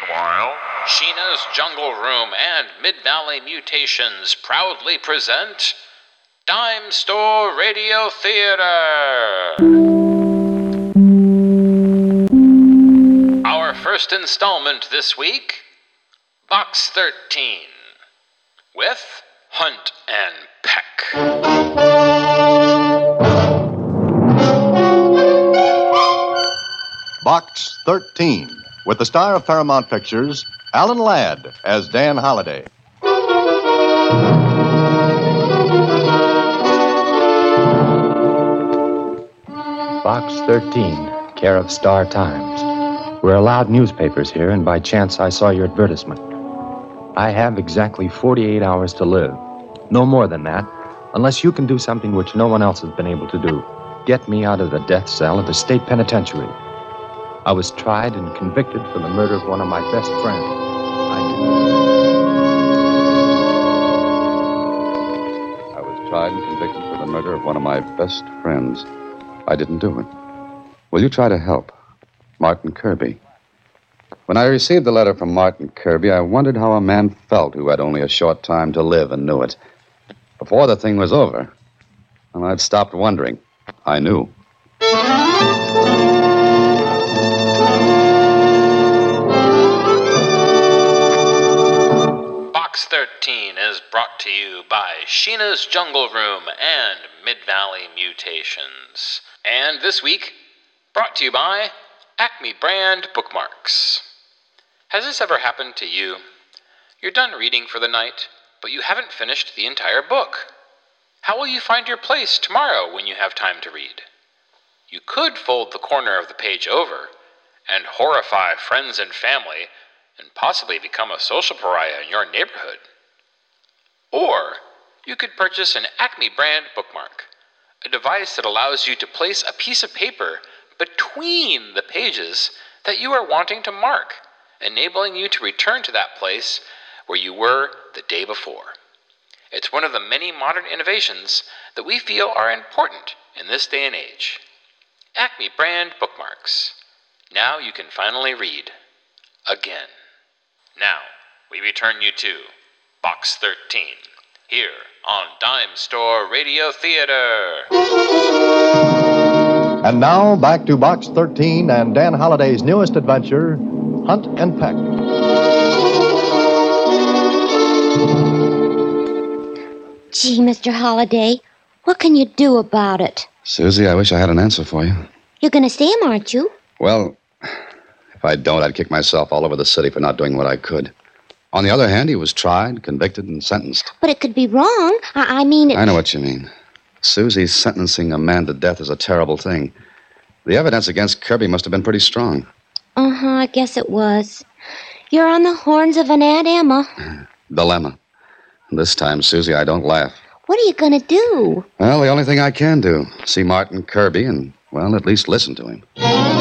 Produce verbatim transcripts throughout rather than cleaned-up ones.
Meanwhile, Sheena's Jungle Room and Mid-Valley Mutations proudly present Dime Store Radio Theater. Our first installment this week, Box thirteen, with Hunt and Peck. Box thirteen, with the star of Paramount Pictures, Alan Ladd as Dan Holliday. Box thirteen, care of Star Times. We're allowed newspapers here, and by chance I saw your advertisement. I have exactly forty-eight hours to live. No more than that, unless you can do something which no one else has been able to do. Get me out of the death cell at the state penitentiary. I was tried and convicted for the murder of one of my best friends. I, I was tried and convicted for the murder of one of my best friends. I didn't do it. Will you try to help? Martin Kirby. When I received the letter from Martin Kirby, I wondered how a man felt who had only a short time to live and knew it. Before the thing was over, and I'd stopped wondering. I knew. Box thirteen is brought to you by Sheena's Jungle Room and Mid-Valley Mutations. And this week, brought to you by Acme Brand Bookmarks. Has this ever happened to you? You're done reading for the night, but you haven't finished the entire book. How will you find your place tomorrow when you have time to read? You could fold the corner of the page over and horrify friends and family and possibly become a social pariah in your neighborhood. Or you could purchase an Acme Brand bookmark, a device that allows you to place a piece of paper between the pages that you are wanting to mark, enabling you to return to that place where you were the day before. It's one of the many modern innovations that we feel are important in this day and age. Acme Brand Bookmarks. Now you can finally read. Again. Now, we return you to Box thirteen, here on Dime Store Radio Theater. And now, back to Box thirteen and Dan Holliday's newest adventure, Hunt and Peck. Gee, Mister Holliday, what can you do about it? Susie, I wish I had an answer for you. You're going to see him, aren't you? Well, if I don't, I'd kick myself all over the city for not doing what I could. On the other hand, he was tried, convicted, and sentenced. But it could be wrong. I, I mean... It... I know what you mean. Susie, sentencing a man to death is a terrible thing. The evidence against Kirby must have been pretty strong. Uh-huh, I guess it was. You're on the horns of an Aunt Emma. Dilemma. This time, Susie, I don't laugh. What are you going to do? Well, the only thing I can do, see Martin Kirby and, well, at least listen to him.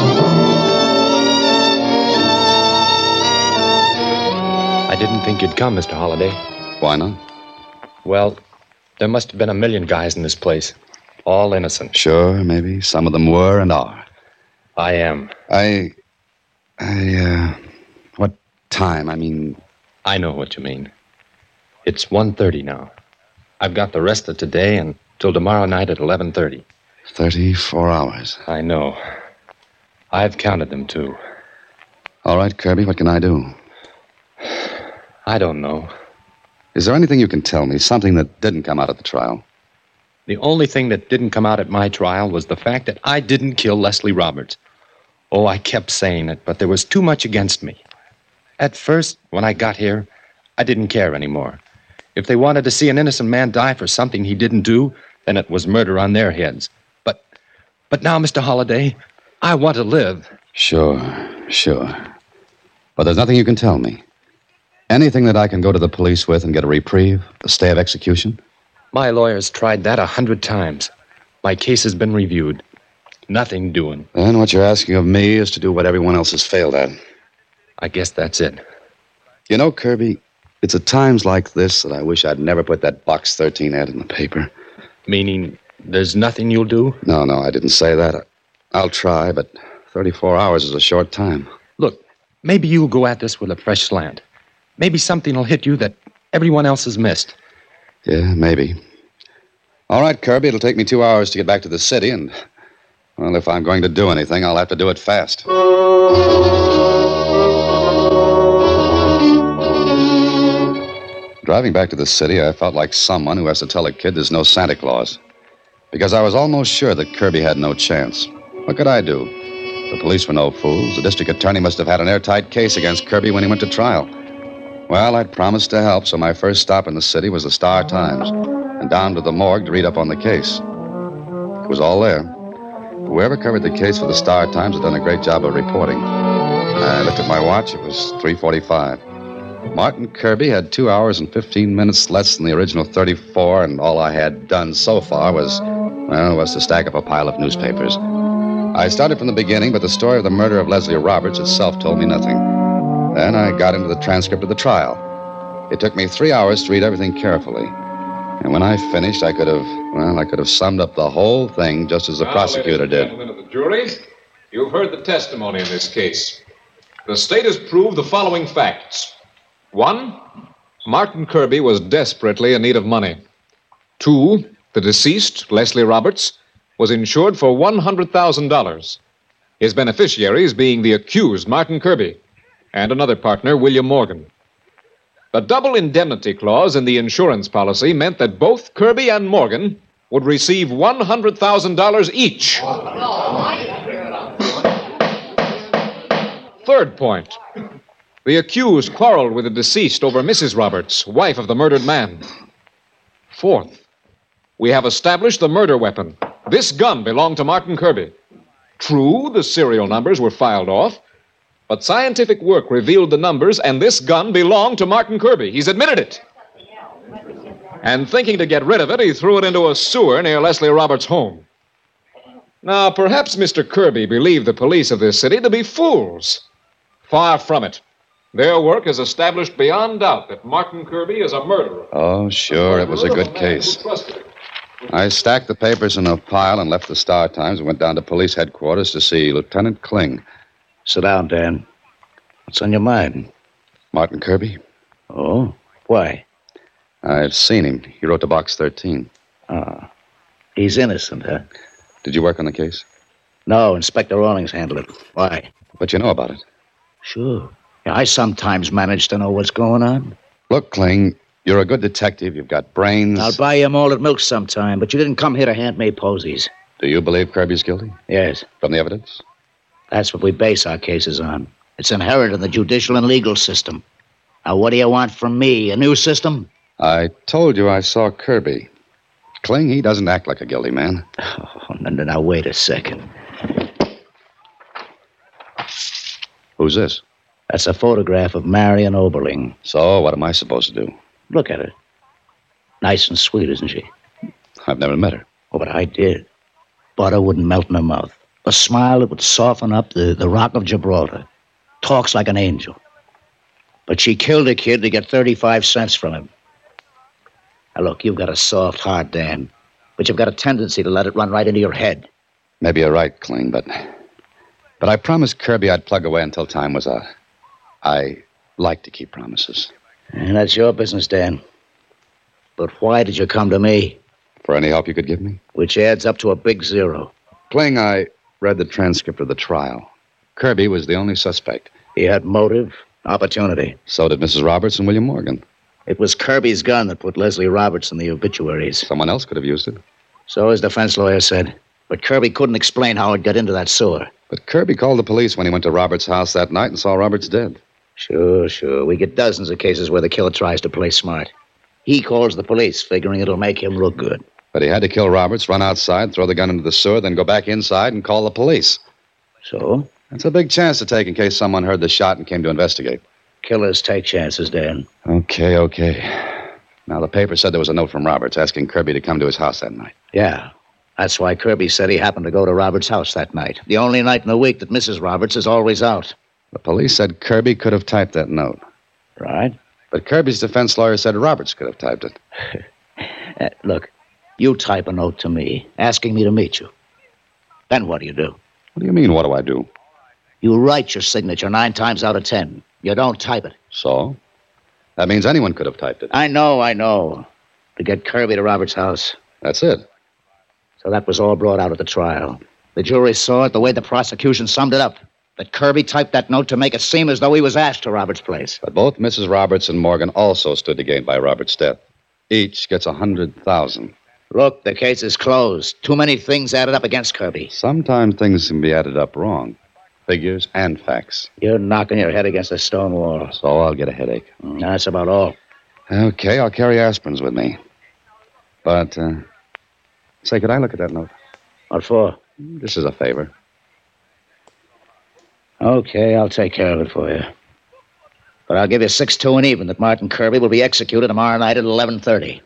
I didn't think you'd come, Mister Holliday. Why not? Well, there must have been a million guys in this place. All innocent. Sure, maybe. Some of them were and are. I am. I... I, uh... What time? I mean... I know what you mean. It's one thirty now. I've got the rest of today until tomorrow night at eleven thirty. Thirty-four hours. I know. I've counted them, too. All right, Kirby, what can I do? I don't know. Is there anything you can tell me, something that didn't come out at the trial? The only thing that didn't come out at my trial was the fact that I didn't kill Leslie Roberts. Oh, I kept saying it, but there was too much against me. At first, when I got here, I didn't care anymore. If they wanted to see an innocent man die for something he didn't do, then it was murder on their heads. But, but now, Mister Holliday, I want to live. Sure, sure. But there's nothing you can tell me. Anything that I can go to the police with and get a reprieve, a stay of execution? My lawyer's tried that a hundred times. My case has been reviewed. Nothing doing. Then what you're asking of me is to do what everyone else has failed at. I guess that's it. You know, Kirby, it's at times like this that I wish I'd never put that Box thirteen ad in the paper. Meaning there's nothing you'll do? No, no, I didn't say that. I'll try, but thirty-four hours is a short time. Look, maybe you'll go at this with a fresh slant. Maybe something will hit you that everyone else has missed. Yeah, maybe. All right, Kirby, it'll take me two hours to get back to the city, and, well, if I'm going to do anything, I'll have to do it fast. Driving back to the city, I felt like someone who has to tell a kid there's no Santa Claus. Because I was almost sure that Kirby had no chance. What could I do? The police were no fools. The district attorney must have had an airtight case against Kirby when he went to trial. Well, I'd promised to help, so my first stop in the city was the Star-Times, and down to the morgue to read up on the case. It was all there. Whoever covered the case for the Star-Times had done a great job of reporting. I looked at my watch. It was three forty-five. Martin Kirby had two hours and fifteen minutes less than the original thirty-four, and all I had done so far was, well, was to stack up a pile of newspapers. I started from the beginning, but the story of the murder of Leslie Roberts itself told me nothing. Then I got into the transcript of the trial. It took me three hours to read everything carefully. And when I finished, I could have, well, I could have summed up the whole thing just as the now, prosecutor ladies and did. Gentlemen of the jury, you've heard the testimony in this case. The state has proved the following facts. One, Martin Kirby was desperately in need of money. Two, the deceased, Leslie Roberts, was insured for one hundred thousand dollars. His beneficiaries being the accused, Martin Kirby, and another partner, William Morgan. The double indemnity clause in the insurance policy meant that both Kirby and Morgan would receive one hundred thousand dollars each. Third point. The accused quarreled with the deceased over Missus Roberts, wife of the murdered man. Fourth, we have established the murder weapon. This gun belonged to Martin Kirby. True, the serial numbers were filed off, but scientific work revealed the numbers, and this gun belonged to Martin Kirby. He's admitted it. And thinking to get rid of it, he threw it into a sewer near Leslie Roberts' home. Now, perhaps Mister Kirby believed the police of this city to be fools. Far from it. Their work has established beyond doubt that Martin Kirby is a murderer. Oh, sure, it was a good case. I stacked the papers in a pile and left the Star-Times and went down to police headquarters to see Lieutenant Kling. Sit down, Dan. What's on your mind? Martin Kirby? Oh? Why? I've seen him. He wrote to Box thirteen. Ah. He's innocent, huh? Did you work on the case? No, Inspector Rawlings handled it. Why? But you know about it. Sure. Yeah, I sometimes manage to know what's going on. Look, Kling, you're a good detective. You've got brains. I'll buy you malted milk sometime, but you didn't come here to hand me posies. Do you believe Kirby's guilty? Yes. From the evidence? That's what we base our cases on. It's inherent in the judicial and legal system. Now, what do you want from me? A new system? I told you I saw Kirby. Kling, he doesn't act like a guilty man. Oh, no, no, now, wait a second. Who's this? That's a photograph of Marion Oberling. So, what am I supposed to do? Look at her. Nice and sweet, isn't she? I've never met her. Oh, but I did. Butter wouldn't melt in her mouth. A smile that would soften up the, the Rock of Gibraltar. Talks like an angel. But she killed a kid to get thirty-five cents from him. Now, look, you've got a soft heart, Dan. But you've got a tendency to let it run right into your head. Maybe you're right, Kling, but... But I promised Kirby I'd plug away until time was out. I like to keep promises. And that's your business, Dan. But why did you come to me? For any help you could give me? Which adds up to a big zero. Kling, I read the transcript of the trial. Kirby was the only suspect. He had motive, opportunity. So did Missus Roberts and William Morgan. It was Kirby's gun that put Leslie Roberts in the obituaries. Someone else could have used it. So his defense lawyer said. But Kirby couldn't explain how it got into that sewer. But Kirby called the police when he went to Roberts' house that night and saw Roberts dead. Sure, sure. We get dozens of cases where the killer tries to play smart. He calls the police, figuring it'll make him look good. But he had to kill Roberts, run outside, throw the gun into the sewer, then go back inside and call the police. So? That's a big chance to take in case someone heard the shot and came to investigate. Killers take chances, Dan. Okay, okay. Now, the paper said there was a note from Roberts asking Kirby to come to his house that night. Yeah. That's why Kirby said he happened to go to Roberts' house that night. The only night in the week that Missus Roberts is always out. The police said Kirby could have typed that note. Right. But Kirby's defense lawyer said Roberts could have typed it. uh, look, you type a note to me, asking me to meet you. Then what do you do? What do you mean, what do I do? You write your signature nine times out of ten. You don't type it. So? That means anyone could have typed it. I know, I know. To get Kirby to Robert's house. That's it. So that was all brought out at the trial. The jury saw it the way the prosecution summed it up. That Kirby typed that note to make it seem as though he was asked to Robert's place. But both Missus Roberts and Morgan also stood to gain by Robert's death. Each gets a hundred thousand. Look, the case is closed. Too many things added up against Kirby. Sometimes things can be added up wrong. Figures and facts. You're knocking your head against a stone wall. So I'll get a headache. Mm, that's about all. Okay, I'll carry aspirins with me. But, uh, say, could I look at that note? What for? This is a favor. Okay, I'll take care of it for you. But I'll give you six two and even that Martin Kirby will be executed tomorrow night at eleven thirty.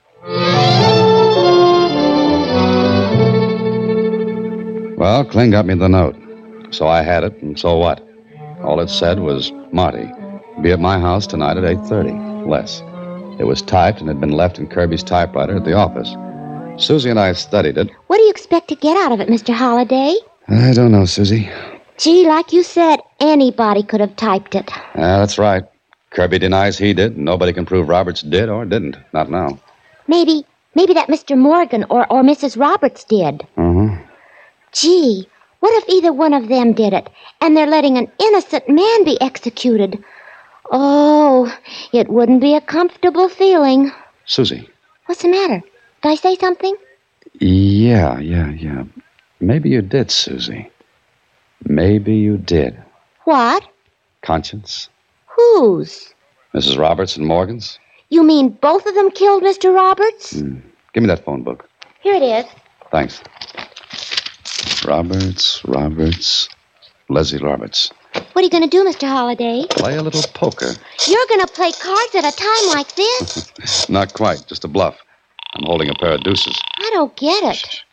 Well, Kling got me the note. So I had it, and so what? All it said was, Marty, be at my house tonight at eight thirty. Less. It was typed and had been left in Kirby's typewriter at the office. Susie and I studied it. What do you expect to get out of it, Mister Holliday? I don't know, Susie. Gee, like you said, anybody could have typed it. Yeah, that's right. Kirby denies he did, and nobody can prove Roberts did or didn't. Not now. Maybe, maybe that Mister Morgan or, or Missus Roberts did. Uh-huh. Gee, what if either one of them did it, and they're letting an innocent man be executed? Oh, it wouldn't be a comfortable feeling. Susie. What's the matter? Did I say something? Yeah, yeah, yeah. Maybe you did, Susie. Maybe you did. What? Conscience? Whose? Missus Roberts and Morgan's? You mean both of them killed Mister Roberts? Mm. Give me that phone book. Here it is. Thanks. Roberts, Roberts, Leslie Roberts. What are you going to do, Mister Holliday? Play a little poker. You're going to play cards at a time like this? Not quite, just a bluff. I'm holding a pair of deuces. I don't get it.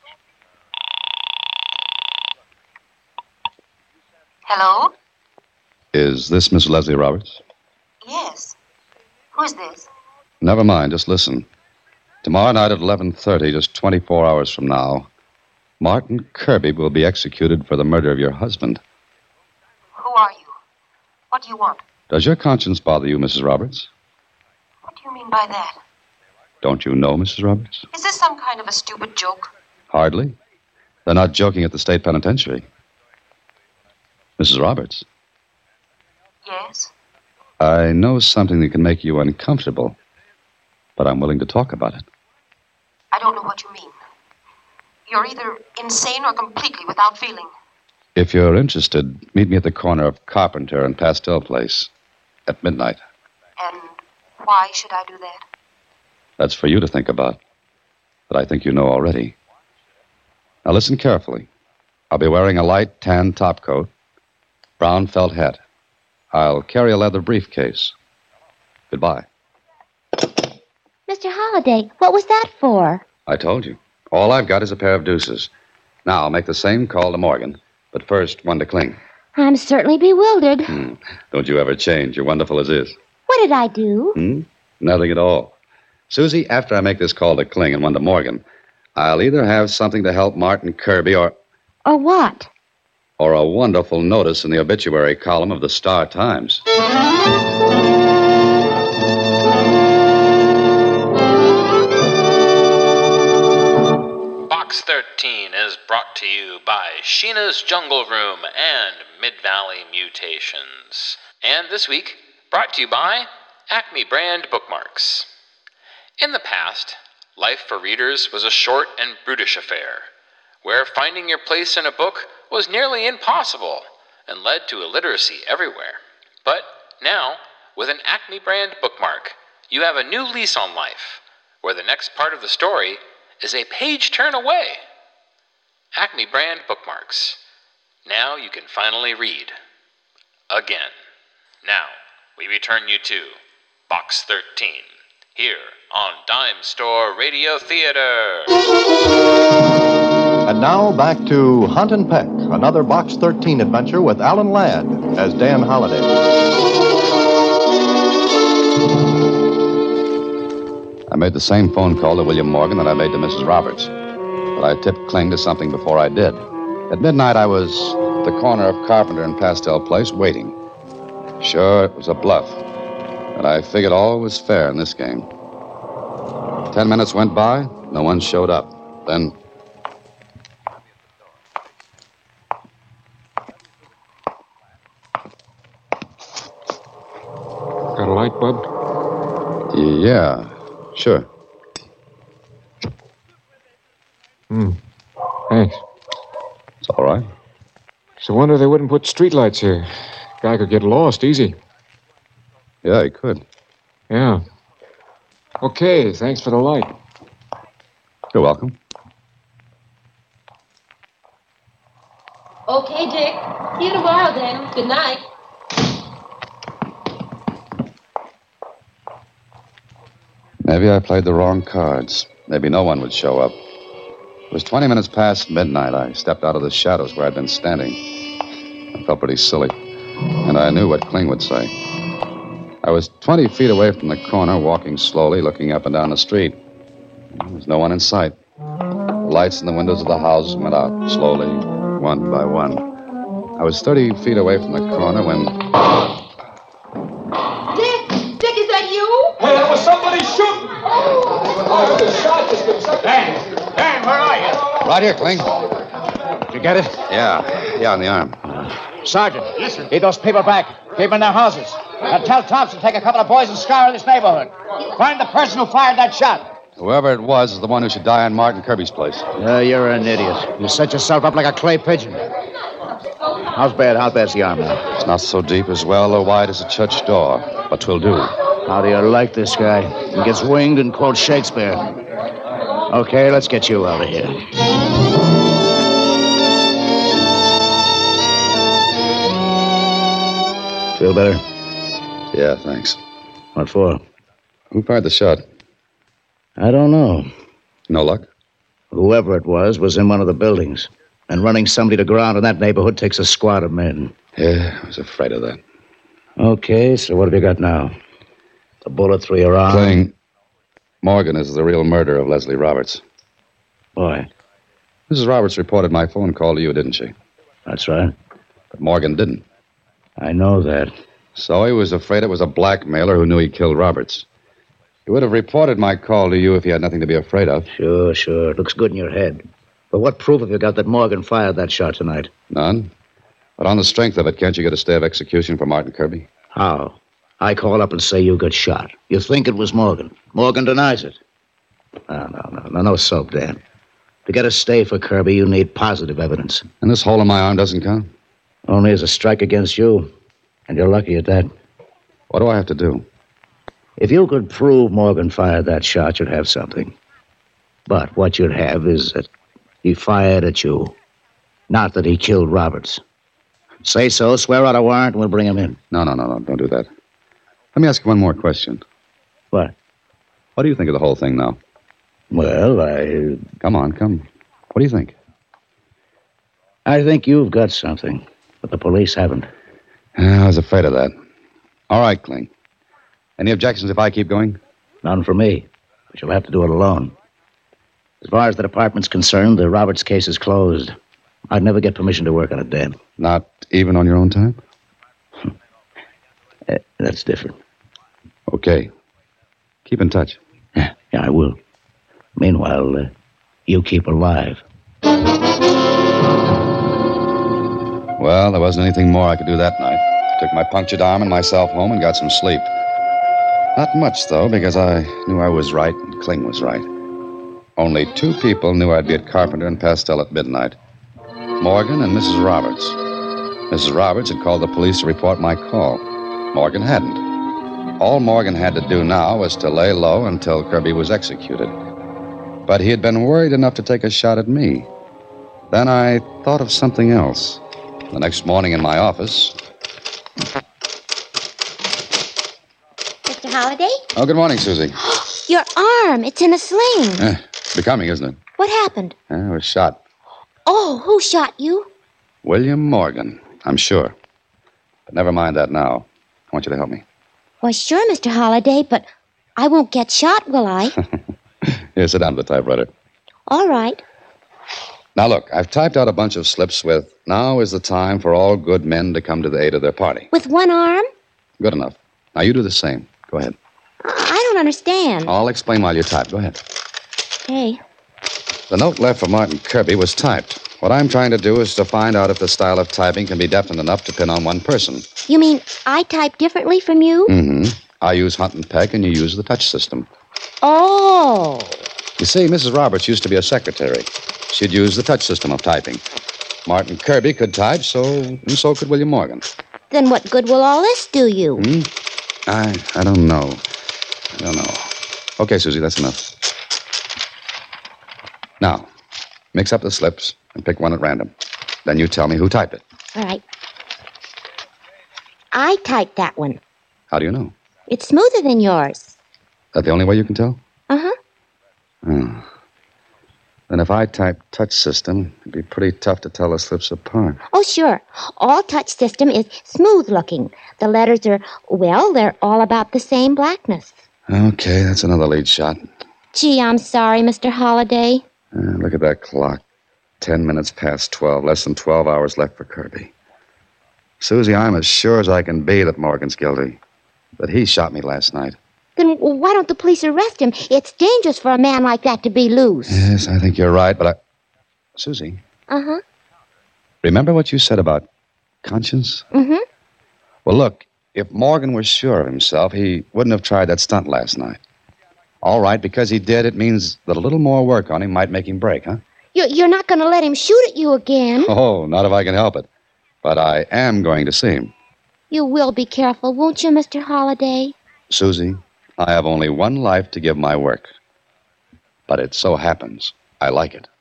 Hello? Is this Miss Leslie Roberts? Yes. Who's this? Never mind, just listen. Tomorrow night at eleven thirty, just twenty-four hours from now, Martin Kirby will be executed for the murder of your husband. Who are you? What do you want? Does your conscience bother you, Missus Roberts? What do you mean by that? Don't you know, Missus Roberts? Is this some kind of a stupid joke? Hardly. They're not joking at the state penitentiary. Missus Roberts? Yes? I know something that can make you uncomfortable, but I'm willing to talk about it. I don't know what you mean. You're either insane or completely without feeling. If you're interested, meet me at the corner of Carpenter and Pastel Place at midnight. And why should I do that? That's for you to think about, but I think you know already. Now listen carefully. I'll be wearing a light tan topcoat, brown felt hat. I'll carry a leather briefcase. Goodbye. Mister Holliday, what was that for? I told you. All I've got is a pair of deuces. Now, I'll make the same call to Morgan, but first, one to Kling. I'm certainly bewildered. Hmm. Don't you ever change. You're wonderful as is. What did I do? Hmm? Nothing at all. Susie, after I make this call to Kling and one to Morgan, I'll either have something to help Martin Kirby or... Or what? Or a wonderful notice in the obituary column of the Star Times. Box thirteen is brought to you by Sheena's Jungle Room and Mid-Valley Mutations. And this week, brought to you by Acme Brand Bookmarks. In the past, life for readers was a short and brutish affair, where finding your place in a book was nearly impossible and led to illiteracy everywhere. But now, with an Acme Brand bookmark, you have a new lease on life, where the next part of the story is a page turn away. Acme Brand bookmarks. Now you can finally read. Again. Now, we return you to Box thirteen, here on Dime Store Radio Theater. And now back to Hunt and Peck, another Box thirteen adventure with Alan Ladd as Dan Holliday. I made the same phone call to William Morgan that I made to Missus Roberts, but I tipped Kling to something before I did. At midnight, I was at the the corner of Carpenter and Pastel Place, waiting. Sure, it was a bluff, but I figured all was fair in this game. Ten minutes went by, no one showed up. Then... Got a light, Bub? Yeah, sure. Hmm. Thanks. It's all right. It's a wonder they wouldn't put streetlights here. Guy could get lost easy. Yeah, he could. Yeah. Okay, thanks for the light. You're welcome. Okay, Dick. See you tomorrow, then. Good night. Maybe I played the wrong cards. Maybe no one would show up. It was twenty minutes past midnight. I stepped out of the shadows where I'd been standing. I felt pretty silly. And I knew what Kling would say. I was twenty feet away from the corner, walking slowly, looking up and down the street. There was no one in sight. The lights in the windows of the houses went out slowly, one by one. I was thirty feet away from the corner when... Dick! Dick, is that you? Hey, there was somebody shooting! Oh, the shot has been... Dan! Dan, where are you? Right here, Kling. Did you get it? Yeah, yeah, on the arm. Sergeant, listen. Lead those people back. Keep them in their houses. Now tell Thompson to take a couple of boys and scour this neighborhood. Find the person who fired that shot. Whoever it was is the one who should die on Martin Kirby's place. Uh, you're an idiot. You set yourself up like a clay pigeon. How's bad? How bad's the arm now? It's not so deep as well or wide as a church door, but 'twill do. How do you like this guy? He gets winged and quotes Shakespeare. Okay, let's get you out of here. Feel better? Yeah, thanks. What for? Who fired the shot? I don't know. No luck? Whoever it was was in one of the buildings. And running somebody to ground in that neighborhood takes a squad of men. Yeah, I was afraid of that. Okay, so what have you got now? The bullet through your arm? Kling, Morgan is the real murderer of Leslie Roberts. Why? Missus Roberts reported my phone call to you, didn't she? That's right. But Morgan didn't. I know that. So he was afraid it was a blackmailer who knew he killed Roberts. He would have reported my call to you if he had nothing to be afraid of. Sure, sure. It looks good in your head. But what proof have you got that Morgan fired that shot tonight? None. But on the strength of it, can't you get a stay of execution for Martin Kirby? How? I call up and say you got shot. You think it was Morgan. Morgan denies it. No, no, no, no, no soap, Dan. To get a stay for Kirby, you need positive evidence. And this hole in my arm doesn't count? Only as a strike against you. And you're lucky at that. What do I have to do? If you could prove Morgan fired that shot, you'd have something. But what you'd have is that he fired at you. Not that he killed Roberts. Say so, swear out a warrant, and we'll bring him in. No, no, no, no, don't do that. Let me ask you one more question. What? What do you think of the whole thing now? Well, I... Come on, come. What do you think? I think you've got something, but the police haven't. I was afraid of that. All right, Kling. Any objections if I keep going? None for me, but you'll have to do it alone. As far as the department's concerned, the Roberts case is closed. I'd never get permission to work on it, Dan. Not even on your own time? uh, that's different. Okay. Keep in touch. Yeah, yeah, I will. Meanwhile, uh, you keep alive. Well, there wasn't anything more I could do that night. Took my punctured arm and myself home and got some sleep. Not much, though, because I knew I was right and Kling was right. Only two people knew I'd be at Carpenter and Pastel at midnight. Morgan and Missus Roberts. Missus Roberts had called the police to report my call. Morgan hadn't. All Morgan had to do now was to lay low until Kirby was executed. But he had been worried enough to take a shot at me. Then I thought of something else. The next morning in my office... Mister Holliday? Oh, good morning, Susie. Your arm. It's in a sling. Eh, becoming, isn't it? What happened? Eh, I was shot. Oh, who shot you? William Morgan, I'm sure. But never mind that now. I want you to help me. Why, sure, Mister Holliday, but I won't get shot, will I? Here, sit down to the typewriter. All right. Now, look, I've typed out a bunch of slips with, "Now is the time for all good men to come to the aid of their party." With one arm? Good enough. Now, you do the same. Go ahead. I don't understand. I'll explain while you type. Go ahead. Okay. The note left for Martin Kirby was typed. What I'm trying to do is to find out if the style of typing can be definite enough to pin on one person. You mean I type differently from you? Mm-hmm. I use Hunt and Peck, and you use the touch system. Oh. You see, Missus Roberts used to be a secretary. She'd use the touch system of typing. Martin Kirby could type, so and so could William Morgan. Then what good will all this do you? Hmm? I I don't know. I don't know. Okay, Susie, that's enough. Now, mix up the slips and pick one at random. Then you tell me who typed it. All right. I typed that one. How do you know? It's smoother than yours. That the only way you can tell? Uh-huh. Oh. Then if I type touch system, it'd be pretty tough to tell the slips apart. Oh, sure. All touch system is smooth looking. The letters are, well, they're all about the same blackness. Okay, that's another lead shot. Gee, I'm sorry, Mister Holliday. Uh, look at that clock. Ten minutes past twelve. Less than twelve hours left for Kirby. Susie, I'm as sure as I can be that Morgan's guilty. That he shot me last night. Then why don't the police arrest him? It's dangerous for a man like that to be loose. Yes, I think you're right, but I... Susie, Uh-huh. remember what you said about conscience? Mm-hmm. Well, look, if Morgan was sure of himself, he wouldn't have tried that stunt last night. All right, because he did, it means that a little more work on him might make him break, huh? You're, you're not going to let him shoot at you again. Oh, not if I can help it. But I am going to see him. You will be careful, won't you, Mister Holliday? Susie, I have only one life to give my work. But it so happens I like it.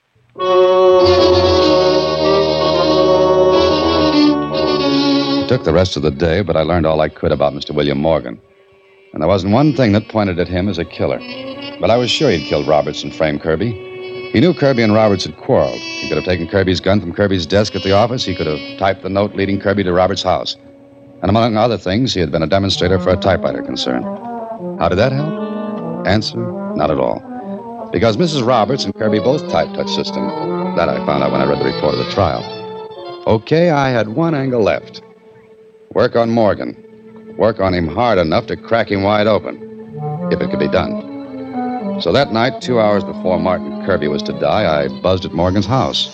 It took the rest of the day, but I learned all I could about Mister William Morgan. And there wasn't one thing that pointed at him as a killer. But I was sure he'd killed Roberts and framed Kirby. He knew Kirby and Roberts had quarreled. He could have taken Kirby's gun from Kirby's desk at the office. He could have typed the note leading Kirby to Roberts' house. And among other things, he had been a demonstrator for a typewriter concern. How did that help? Answer, not at all. Because Missus Roberts and Kirby both typed touch system. That I found out when I read the report of the trial. Okay, I had one angle left. Work on Morgan. Work on him hard enough to crack him wide open. If it could be done. So that night, two hours before Martin Kirby was to die, I buzzed at Morgan's house.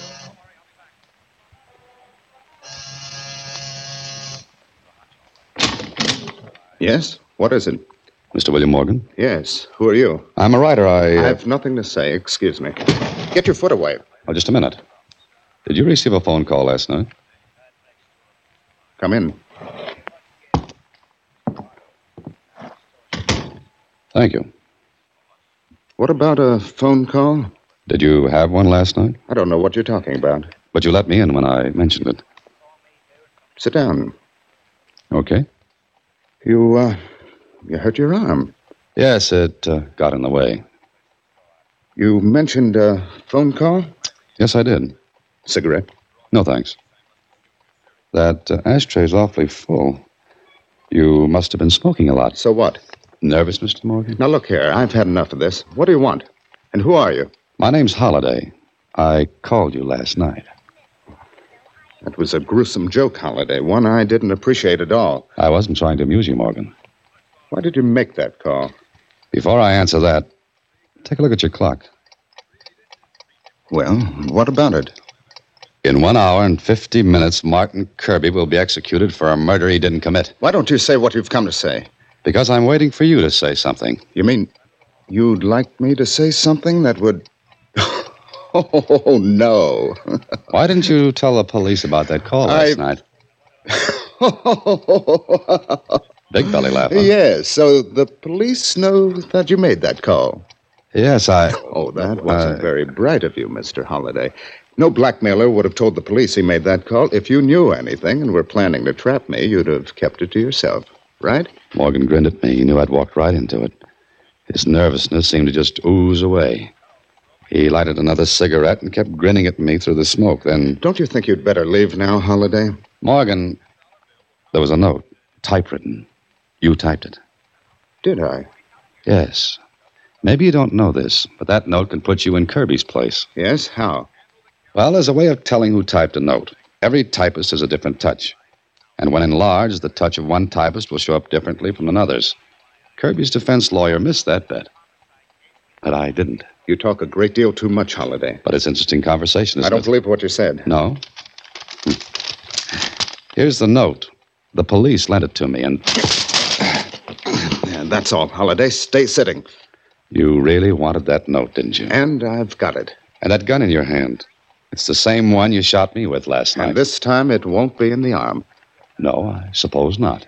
Yes? What is it? Mister William Morgan? Yes. Who are you? I'm a writer. I... Uh... I have nothing to say. Excuse me. Get your foot away. Oh, just a minute. Did you receive a phone call last night? Come in. Thank you. What about a phone call? Did you have one last night? I don't know what you're talking about. But you let me in when I mentioned it. Sit down. Okay. You, uh, you hurt your arm. Yes, it uh, got in the way. You mentioned a phone call? Yes, I did. Cigarette? No, thanks. That uh, ashtray's awfully full. You must have been smoking a lot. So what? Nervous, Mister Morgan? Now, look here. I've had enough of this. What do you want? And who are you? My name's Holliday. I called you last night. That was a gruesome joke, Holliday. One I didn't appreciate at all. I wasn't trying to amuse you, Morgan. Why did you make that call? Before I answer that, take a look at your clock. Well, what about it? In one hour and fifty minutes, Martin Kirby will be executed for a murder he didn't commit. Why don't you say what you've come to say? Because I'm waiting for you to say something. You mean you'd like me to say something that would... Oh, no. Why didn't you tell the police about that call last I... night? Big belly laugh. Huh? Yes, so the police know that you made that call. Yes, I... Oh, that wasn't uh... very bright of you, Mister Holliday. No blackmailer would have told the police he made that call. If you knew anything and were planning to trap me, you'd have kept it to yourself, right? Morgan grinned at me. He knew I'd walked right into it. His nervousness seemed to just ooze away. He lighted another cigarette and kept grinning at me through the smoke. Then... Don't you think you'd better leave now, Holliday? Morgan, there was a note, typewritten. You typed it. Did I? Yes. Maybe you don't know this, but that note can put you in Kirby's place. Yes? How? Well, there's a way of telling who typed a note. Every typist has a different touch. And when enlarged, the touch of one typist will show up differently from another's. Kirby's defense lawyer missed that bet. But I didn't. You talk a great deal too much, Holliday. But it's interesting conversation, isn't I don't it? believe what you said. No? Hm. Here's the note. The police lent it to me, and... Yeah, that's all, Holliday. Stay sitting. You really wanted that note, didn't you? And I've got it. And that gun in your hand. It's the same one you shot me with last night. And this time it won't be in the arm. No, I suppose not.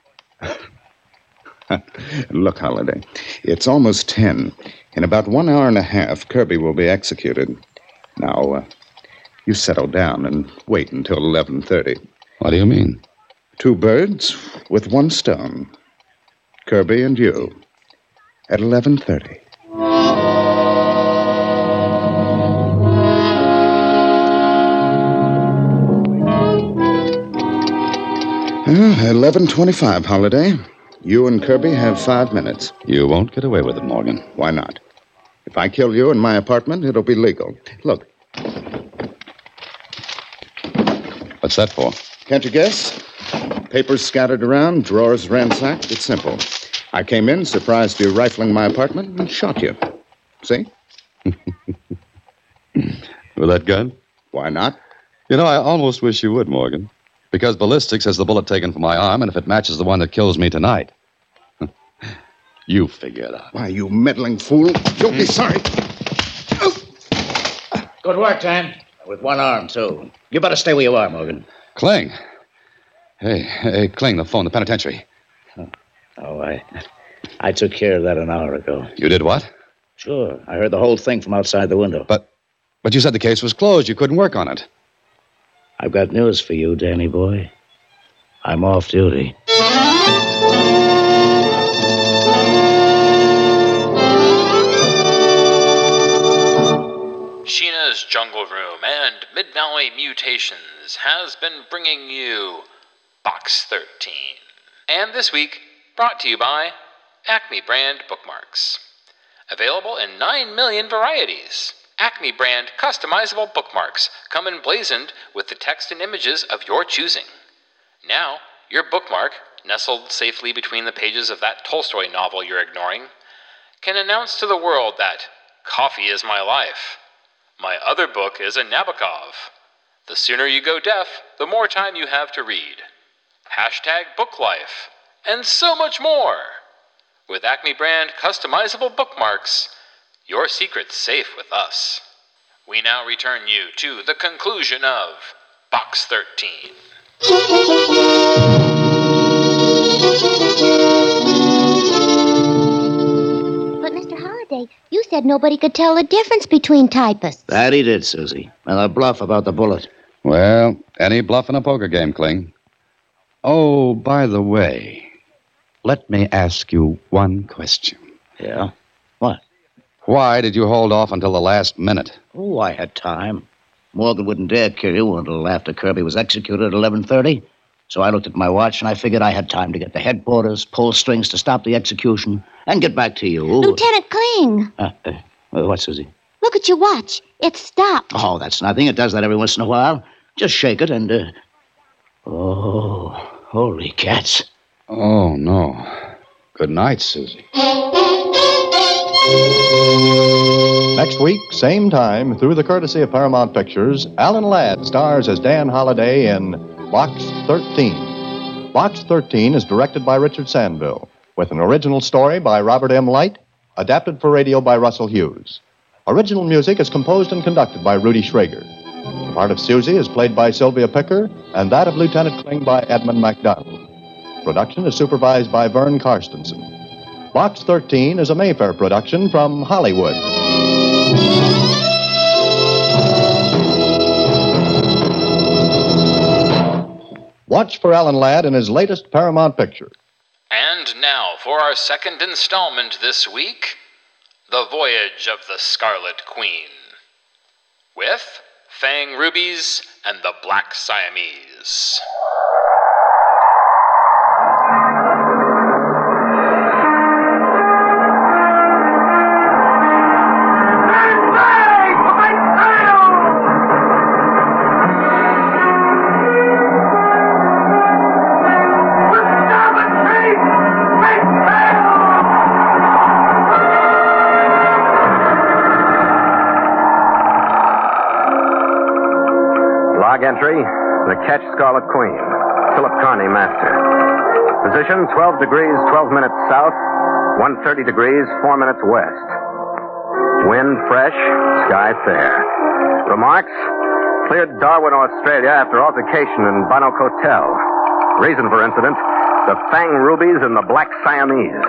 Look, Holliday, it's almost ten. In about one hour and a half, Kirby will be executed. Now, uh, you settle down and wait until eleven thirty. What do you mean? Two birds with one stone. Kirby and you. At eleven thirty. Uh, eleven twenty-five, Holliday. You and Kirby have five minutes. You won't get away with it, Morgan. Why not? If I kill you in my apartment, it'll be legal. Look. What's that for? Can't you guess? Papers scattered around, drawers ransacked. It's simple. I came in, surprised you rifling my apartment, and shot you. See? With that gun? Why not? You know, I almost wish you would, Morgan. Because ballistics has the bullet taken from my arm, and if it matches the one that kills me tonight. You figure it out. Why, you meddling fool. You'll be sorry. Good work, Dan. With one arm, too. You better stay where you are, Morgan. Kling. Hey, hey, Kling, the phone, the penitentiary. Oh, oh I, I took care of that an hour ago. You did what? Sure. I heard the whole thing from outside the window. But, but you said the case was closed. You couldn't work on it. I've got news for you, Danny boy. I'm off duty. Sheena's Jungle Room and Mid-Valley Mutations has been bringing you Box thirteen. And this week, brought to you by Acme Brand Bookmarks. Available in nine million varieties. Acme Brand customizable bookmarks come emblazoned with the text and images of your choosing. Now, your bookmark, nestled safely between the pages of that Tolstoy novel you're ignoring, can announce to the world that coffee is my life. My other book is a Nabokov. The sooner you go deaf, the more time you have to read. Hashtag book life, and so much more. With Acme Brand customizable bookmarks, your secret's safe with us. We now return you to the conclusion of Box thirteen. But, Mister Holliday, you said nobody could tell the difference between typists. That he did, Susie. And a bluff about the bullet. Well, any bluff in a poker game, Kling. Oh, by the way, let me ask you one question. Yeah? What? Why did you hold off until the last minute? Oh, I had time. Morgan wouldn't dare kill you until after Kirby was executed at eleven thirty. So I looked at my watch and I figured I had time to get to headquarters, pull strings to stop the execution, and get back to you. Lieutenant Kling! Uh, uh, what, Susie? Look at your watch. It's stopped. Oh, that's nothing. It does that every once in a while. Just shake it and... Uh... Oh, holy cats. Oh, no. Good night, Susie. Next week, same time, through the courtesy of Paramount Pictures, Alan Ladd stars as Dan Holliday in Box thirteen. Box thirteen is directed by Richard Sandville, with an original story by Robert M. Light, adapted for radio by Russell Hughes. Original music is composed and conducted by Rudy Schrager. The part of Susie is played by Sylvia Picker, and that of Lieutenant Kling by Edmund MacDonald. Production is supervised by Vern Karstensen. Box thirteen is a Mayfair production from Hollywood. Watch for Alan Ladd in his latest Paramount picture. And now for our second installment this week, The Voyage of the Scarlet Queen, with Fang Rubies and the Black Siamese. entry, the Ketch Scarlet Queen. Philip Carney, master. Position, twelve degrees, twelve minutes south, one thirty degrees, four minutes west. Wind fresh, sky fair. Remarks, cleared Darwin, Australia after altercation in Bannock Hotel. Reason for incident, the Fang Rubies and the Black Siamese.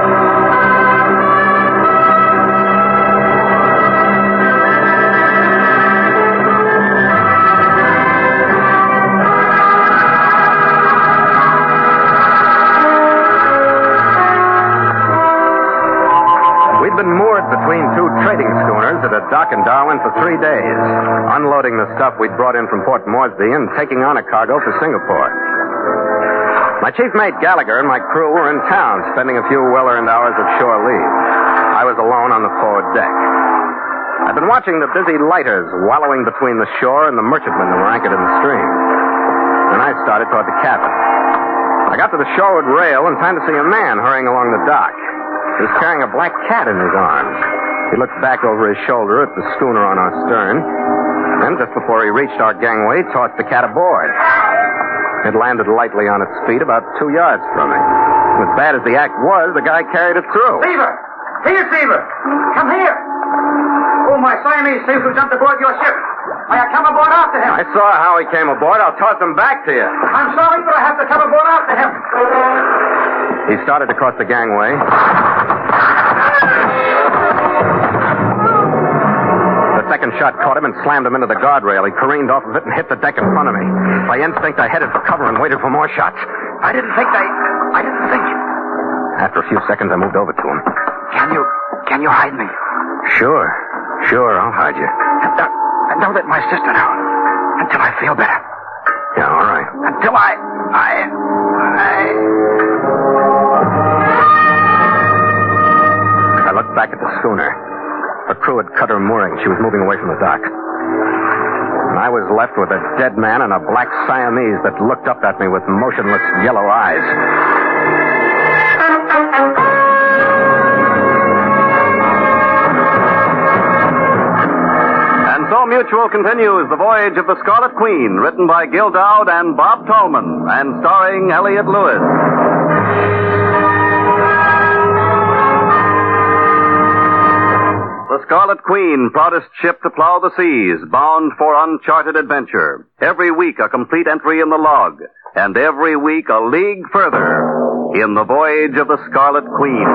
Between two trading schooners at a dock in Darwin for three days, unloading the stuff we'd brought in from Port Moresby and taking on a cargo for Singapore. My chief mate Gallagher and my crew were in town, spending a few well-earned hours of shore leave. I was alone on the forward deck. I'd been watching the busy lighters wallowing between the shore and the merchantmen who were anchored in the stream. Then I started toward the cabin. I got to the shoreward rail in time to see a man hurrying along the dock. He was carrying a black cat in his arms. He looked back over his shoulder at the schooner on our stern. Then, just before he reached our gangway, tossed the cat aboard. It landed lightly on its feet about two yards from me. As bad as the act was, the guy carried it through. Seaver! Here, Seaver! Come here! Oh, my Siamese seems to have jumped aboard your ship. I come aboard after him. I saw how he came aboard. I'll toss him back to you. I'm sorry, but I have to come aboard after him. He started across the gangway. The second shot caught him and slammed him into the guardrail. He careened off of it and hit the deck in front of me. By instinct, I headed for cover and waited for more shots. I didn't think they... I didn't think... After a few seconds, I moved over to him. Can you... Can you hide me? Sure. Sure, I'll hide you. And don't, and don't let my sister know. Until I feel better. Yeah, all right. Until I... I... I... I looked back at the schooner. Her crew had cut her mooring. She was moving away from the dock. And I was left with a dead man and a black Siamese that looked up at me with motionless yellow eyes. And so Mutual continues The Voyage of the Scarlet Queen, written by Gil Dowd and Bob Tallman, and starring Elliott Lewis. The Scarlet Queen, proudest ship to plow the seas, bound for uncharted adventure. Every week a complete entry in the log, and every week a league further in The Voyage of the Scarlet Queen.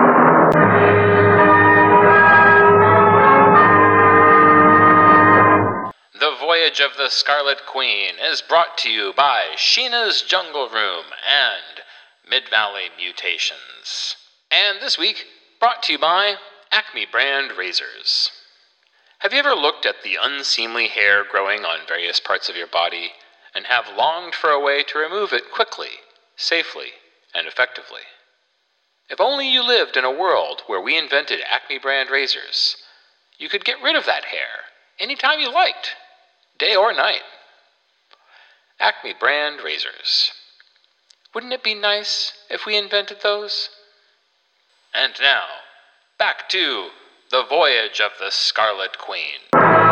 The Voyage of the Scarlet Queen is brought to you by Sheena's Jungle Room and Mid-Valley Mutations. And this week, brought to you by Acme brand razors. Have you ever looked at the unseemly hair growing on various parts of your body and have longed for a way to remove it quickly, safely, and effectively? If only you lived in a world where we invented Acme brand razors, you could get rid of that hair anytime you liked, day or night. Acme brand razors. Wouldn't it be nice if we invented those? And now, back to The Voyage of the Scarlet Queen.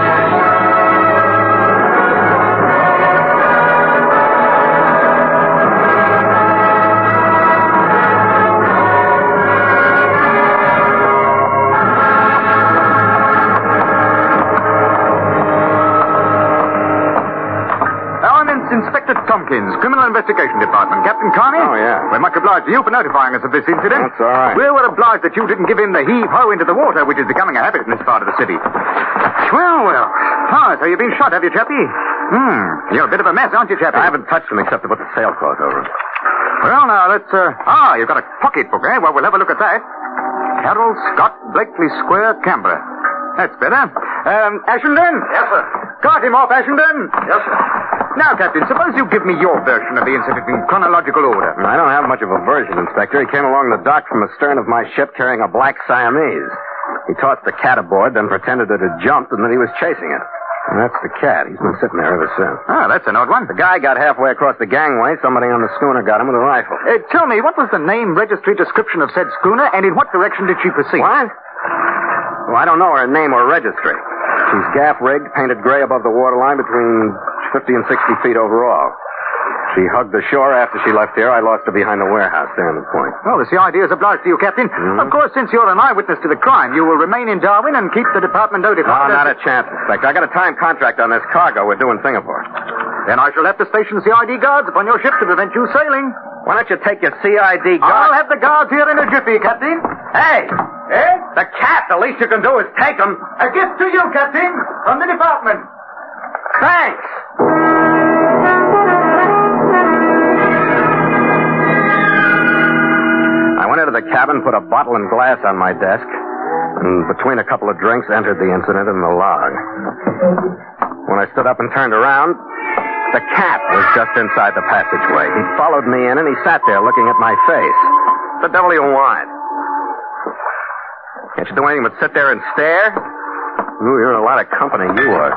Inspector Tompkins, Criminal Investigation Department. Captain Carney? Oh, yeah. We're much obliged to you for notifying us of this incident. That's all right. We were obliged that you didn't give him the heave-ho into the water, which is becoming a habit in this part of the city. Well, well. Ah, so you've been shot, have you, Chappie? Hmm. You're a bit of a mess, aren't you, Chappie? I haven't touched him except to put the sailcloth over him. Well, now, let's, uh... Ah, you've got a pocketbook, eh? Well, we'll have a look at that. Carroll Scott, Blakely Square, Canberra. That's better. Um, Ashenden? Yes, sir. Cart him off, Ashenden. Yes, sir. Now, Captain, suppose you give me your version of the incident in chronological order. I don't have much of a version, Inspector. He came along the dock from the stern of my ship carrying a black Siamese. He tossed the cat aboard, then pretended that it jumped and that he was chasing it. And that's the cat. He's been sitting there ever since. Ah, that's an odd one. The guy got halfway across the gangway. Somebody on the schooner got him with a rifle. Uh, tell me, what was the name, registry, description of said schooner, and in what direction did she proceed? What? Well, I don't know her name or registry. She's gaff-rigged, painted gray above the waterline between fifty and sixty feet overall. She hugged the shore after she left here. I lost her behind the warehouse there on the point. Well, the C I D is obliged to you, Captain. Mm-hmm. Of course, since you're an eyewitness to the crime, you will remain in Darwin and keep the department notified. No, not a chance, Inspector. I got a time contract on this cargo we're doing Singapore. Then I shall have to station C I D guards upon your ship to prevent you sailing. Why don't you take your C I D guards? I'll have the guards here in a jiffy, Captain. Hey! Eh? The cat, the least you can do is take them. A gift to you, Captain, from the department. Thanks! I went into the cabin, put a bottle and glass on my desk, and between a couple of drinks, entered the incident in the log. When I stood up and turned around, the cat was just inside the passageway. He followed me in, and he sat there looking at my face. The devil you want? Can't you do anything but sit there and stare? Ooh, you're in a lot of company, you are.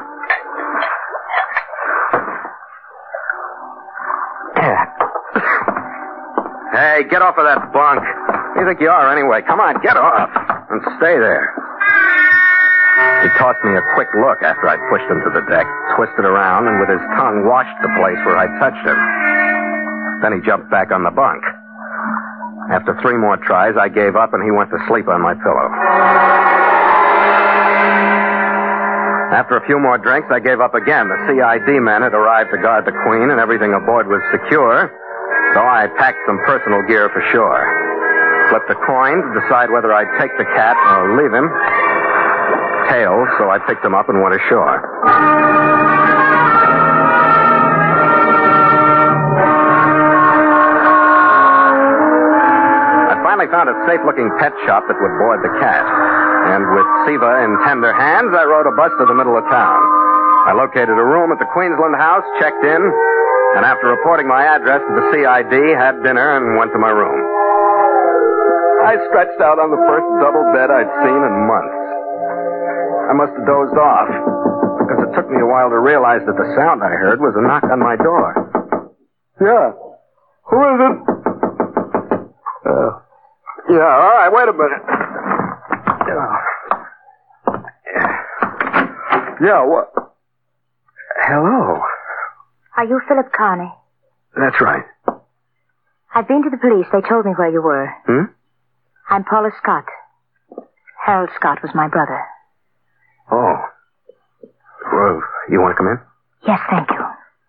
Hey, get off of that bunk. Who do you think you are, anyway? Come on, get off. And stay there. He tossed me a quick look after I'd pushed him to the deck, twisted around, and with his tongue washed the place where I'd touched him. Then he jumped back on the bunk. After three more tries, I gave up, and he went to sleep on my pillow. After a few more drinks, I gave up again. The C I D men had arrived to guard the Queen, and everything aboard was secure. So I packed some personal gear for shore. Flipped a coin to decide whether I'd take the cat or leave him. Tails, so I picked him up and went ashore. I finally found a safe-looking pet shop that would board the cat. And with Siva in tender hands, I rode a bus to the middle of town. I located a room at the Queensland House, checked in, and after reporting my address to the C I D, had dinner and went to my room. I stretched out on the first double bed I'd seen in months. I must have dozed off, because it took me a while to realize that the sound I heard was a knock on my door. Yeah. Who is it? Uh, yeah, all right, wait a minute. Yeah, what? Hello. Are you Philip Carney? That's right. I've been to the police. They told me where you were. Hmm? I'm Paula Scott. Harold Scott was my brother. Oh. Well, you want to come in? Yes, thank you.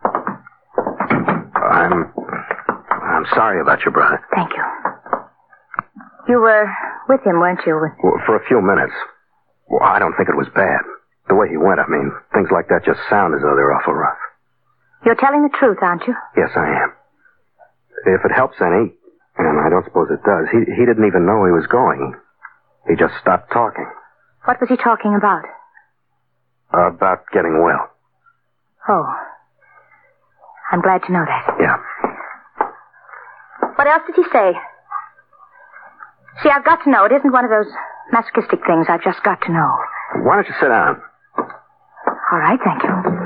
I'm... I'm sorry about your brother. Thank you. You were with him, weren't you? Well, for a few minutes. Well, I don't think it was bad. The way he went, I mean, things like that just sound as though they're awful rough. You're telling the truth, aren't you? Yes, I am. If it helps any, and I don't suppose it does, he, he didn't even know he was going. He just stopped talking. What was he talking about? Uh, about getting well. Oh. I'm glad to know that. Yeah. What else did he say? See, I've got to know. It isn't one of those masochistic things. I've just got to know. Why don't you sit down? All right, thank you.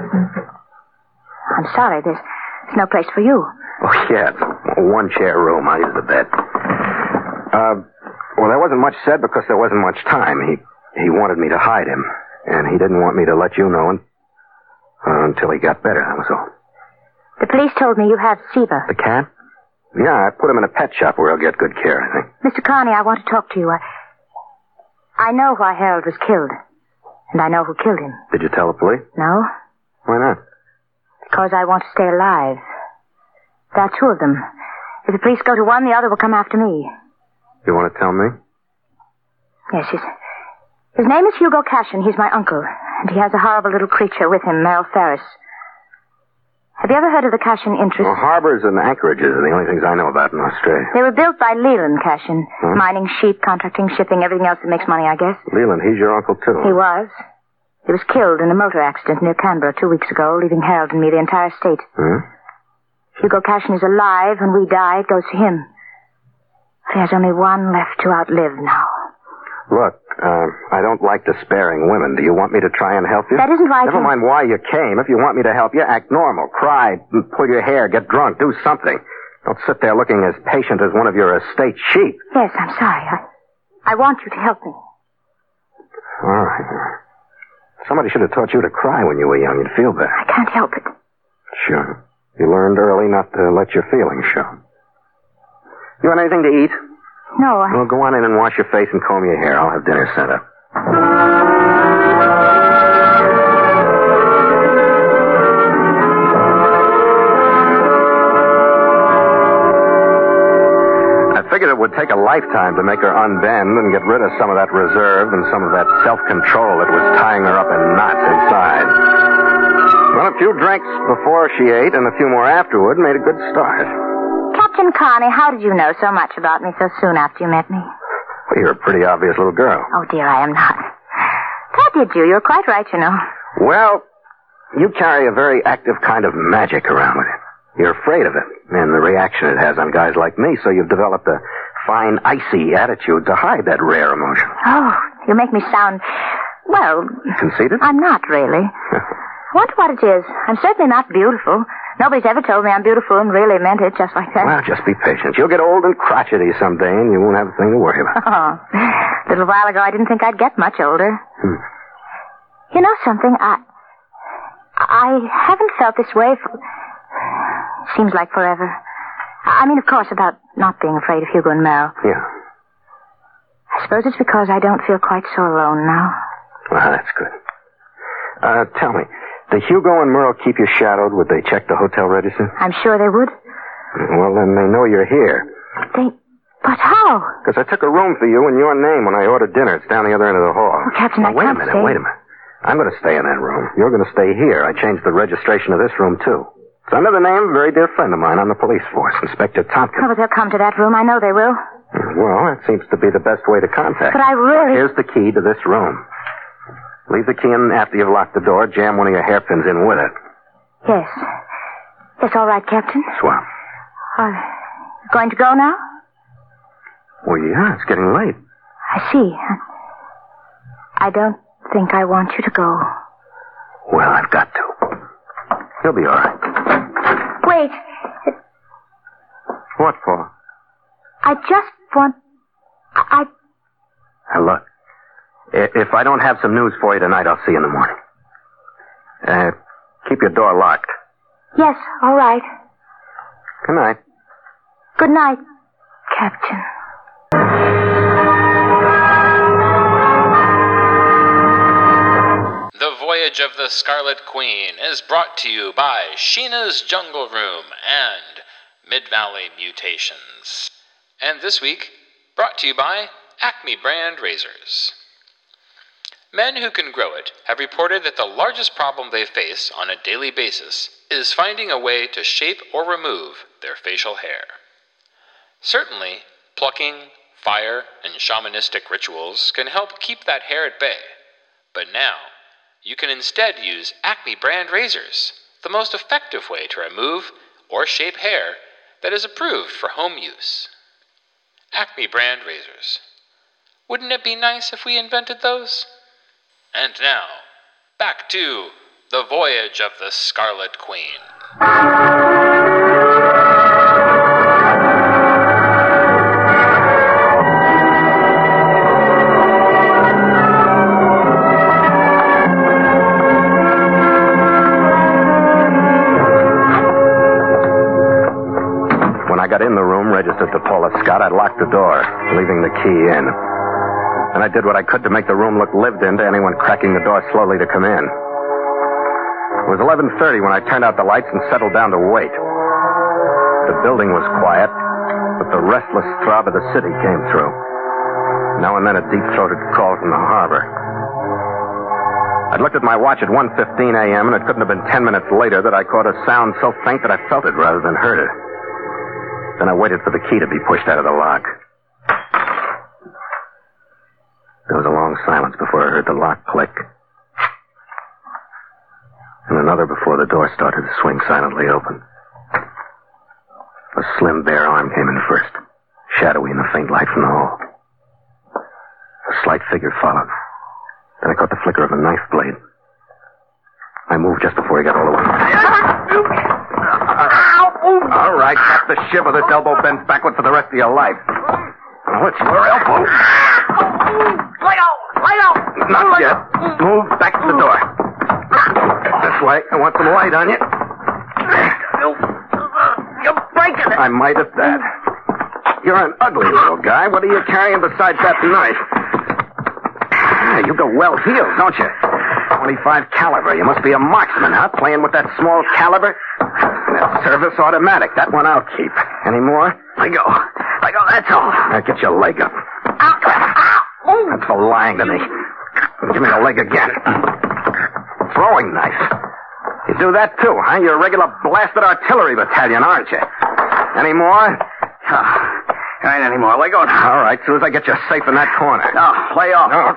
I'm sorry. There's, there's no place for you. Oh, yeah. It's a one-chair room. I use the bed. Uh, well, there wasn't much said because there wasn't much time. He he wanted me to hide him, and he didn't want me to let you know un, uh, until he got better, that was all. The police told me you have Siva. The cat? Yeah, I put him in a pet shop where he'll get good care, I think. Mister Carney, I want to talk to you. I, I know why Harold was killed, and I know who killed him. Did you tell the police? No. Why not? Because I want to stay alive. There are two of them. If the police go to one, the other will come after me. You want to tell me? Yes, his, his name is Hugo Cashin. He's my uncle, and he has a horrible little creature with him, Merle Ferris. Have you ever heard of the Cashin interest? Well, harbors and anchorages are the only things I know about in Australia. They were built by Leland Cashin. Huh? Mining, sheep, contracting, shipping, everything else that makes money, I guess. Leland, he's your uncle, too. He was. He was killed in a motor accident near Canberra two weeks ago, leaving Harold and me the entire estate. Huh? Hugo Cashin is alive. When we die, it goes to him. He has only one left to outlive now. Look, uh, I don't like despairing women. Do you want me to try and help you? That isn't why I Never came. mind why you came. If you want me to help you, act normal. Cry, pull your hair, get drunk, do something. Don't sit there looking as patient as one of your estate sheep. Yes, I'm sorry. I, I want you to help me. All right. Somebody should have taught you to cry when you were young. You'd feel better. I can't help it. Sure. You learned early not to let your feelings show. You want anything to eat? No, I... Well, go on in and wash your face and comb your hair. I'll have dinner sent up. I figured it would take a lifetime to make her unbend and get rid of some of that reserve and some of that self-control that was tying her up in knots inside. Well, a few drinks before she ate and a few more afterward made a good start. Captain Carney, how did you know so much about me so soon after you met me? Well, you're a pretty obvious little girl. Oh, dear, I am not. How did you? You're quite right, you know. Well, you carry a very active kind of magic around with you. You're afraid of it and the reaction it has on guys like me, so you've developed a fine, icy attitude to hide that rare emotion. Oh, you make me sound, well... Conceited? I'm not, really. I wonder what it is. I'm certainly not beautiful. Nobody's ever told me I'm beautiful and really meant it just like that. Well, just be patient. You'll get old and crotchety someday, and you won't have a thing to worry about. Oh, a little while ago, I didn't think I'd get much older. Hmm. You know something? I... I haven't felt this way for... Seems like forever. I mean, of course, about not being afraid of Hugo and Mel. Yeah. I suppose it's because I don't feel quite so alone now. Well, that's good. Uh, tell me, do Hugo and Merle keep you shadowed? Would they check the hotel register? I'm sure they would. Well, then they know you're here. They... But how? Because I took a room for you in your name when I ordered dinner. It's down the other end of the hall. Oh, Captain, now, I wait can't a minute, stay. wait a minute. I'm going to stay in that room. You're going to stay here. I changed the registration of this room, too. It's under the name of a very dear friend of mine on the police force, Inspector Tompkins. Oh, but they'll come to that room. I know they will. Well, that seems to be the best way to contact But I really... Here's the key to this room. Leave the key in after you've locked the door. Jam one of your hairpins in with it. Yes. That's all right, Captain. Swell. Are you going to go now? Well, yeah, it's getting late. I see. I don't think I want you to go. Well, I've got to. You'll be all right. Wait. What for? I just want... I... Now, look. If I don't have some news for you tonight, I'll see you in the morning. Uh, keep your door locked. Yes, all right. Good night. Good night, Captain. The Voyage of the Scarlet Queen is brought to you by Sheena's Jungle Room and Mid-Valley Mutations. And this week, brought to you by Acme Brand Razors. Men who can grow it have reported that the largest problem they face on a daily basis is finding a way to shape or remove their facial hair. Certainly, plucking, fire, and shamanistic rituals can help keep that hair at bay. But now, you can instead use Acme Brand Razors, the most effective way to remove or shape hair that is approved for home use. Acme Brand Razors. Wouldn't it be nice if we invented those? And now, back to The Voyage of the Scarlet Queen. When I got in the room registered to Paula Scott, I locked the door, leaving the key in. And I did what I could to make the room look lived in to anyone cracking the door slowly to come in. It was eleven thirty when I turned out the lights and settled down to wait. The building was quiet, but the restless throb of the city came through. Now and then a deep-throated call from the harbor. I'd looked at my watch at one fifteen a.m., and it couldn't have been ten minutes later that I caught a sound so faint that I felt it rather than heard it. Then I waited for the key to be pushed out of the lock. There was a long silence before I heard the lock click. And another before the door started to swing silently open. A slim, bare arm came in first, shadowy in the faint light from the hall. A slight figure followed. Then I caught the flicker of a knife blade. I moved just before he got all the way. All right, cut the shiver. This elbow bends backward for the rest of your life. Now, it's your elbow. Lay out! Lay out! Not yet. Move back to the door. This way. I want some light on you. might at that. You're an ugly little guy. What are you carrying besides that knife? Ah, you go well heeled, don't you? twenty-five caliber. You must be a marksman, huh? Playing with that small caliber? That service automatic. That one I'll keep. Any more? Let go. Let go, that's all. Now get your leg up. That's for lying to me. Give me the leg again. Throwing knife. You do that too, huh? You're a regular blasted artillery battalion, aren't you? Any more? Oh, there ain't any more. Let go now. All right, as soon as I get you safe in that corner. No, lay off. No.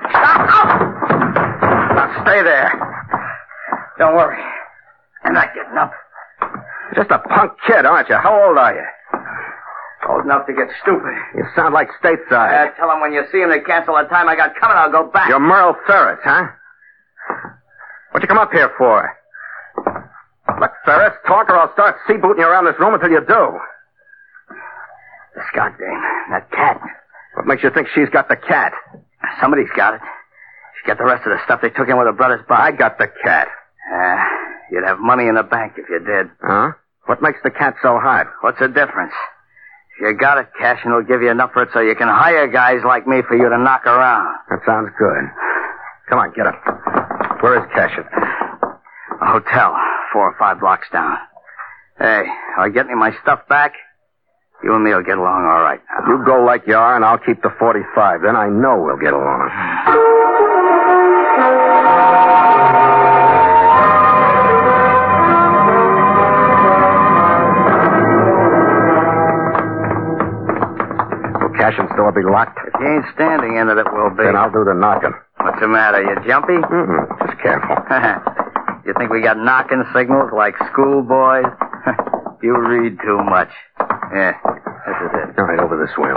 Now stay there. Don't worry. I'm not getting up. You're just a punk kid, aren't you? How old are you? Old enough to get stupid. You sound like stateside. Uh, tell them when you see them to cancel the time I got coming, I'll go back. You're Merle Ferris, huh? What'd you come up here for? Look, Ferris, talk or I'll start sea-booting you around this room until you do. This goddamn, that cat. What makes you think she's got the cat? Somebody's got it. She got the rest of the stuff they took in with her brother's body. I got the cat. Uh, you'd have money in the bank if you did. Huh? What makes the cat so hot? What's the difference? If you got it, Cashin will give you enough for it so you can hire guys like me for you to knock around. That sounds good. Come on, get up. Where is Cashin? A hotel, four or five blocks down. Hey, if I get any of my stuff back, you and me will get along all right now. You go like you are, and I'll keep the forty-five. Then I know we'll get along. Cashin's door be locked? If you ain't standing in it, it will be. Then I'll do the knocking. What's the matter? You jumpy? Mm-mm. Just careful. You think we got knocking signals like schoolboys? You read too much. Yeah, this is it. All right, over this way.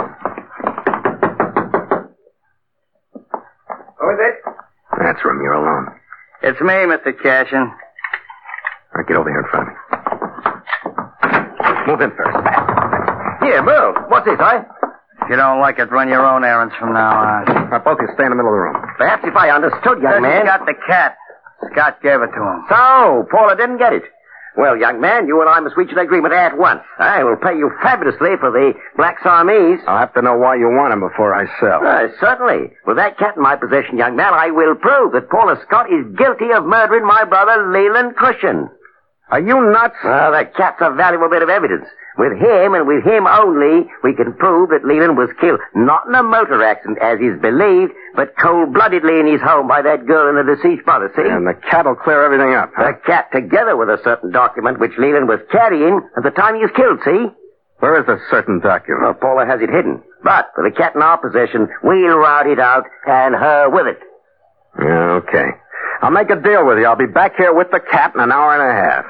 Who is it? That's room. You're alone. It's me, Mister Cashin. All right, get over here in front of me. Move in first. Here, move. What's this, huh? If you don't like it, run your own errands from now on. Now, both of you stay in the middle of the room. Perhaps if I understood, young man. got the cat. Scott gave it to him. So, Paula didn't get it. Well, young man, you and I must reach an agreement at once. I will pay you fabulously for the Black Sarmies. I'll have to know why you want him before I sell. Uh, certainly. With that cat in my possession, young man, I will prove that Paula Scott is guilty of murdering my brother, Leland Cushion. Are you nuts? Well, that cat's a valuable bit of evidence. With him, and with him only, we can prove that Leland was killed, not in a motor accident, as is believed, but cold-bloodedly in his home by that girl and the deceased brother, see? And the cat will clear everything up, huh? The cat, together with a certain document which Leland was carrying at the time he was killed, see? Where is the certain document? Well, Paula has it hidden. But, with the cat in our possession, we'll rout it out, and her with it. Yeah, okay. I'll make a deal with you. I'll be back here with the cat in an hour and a half.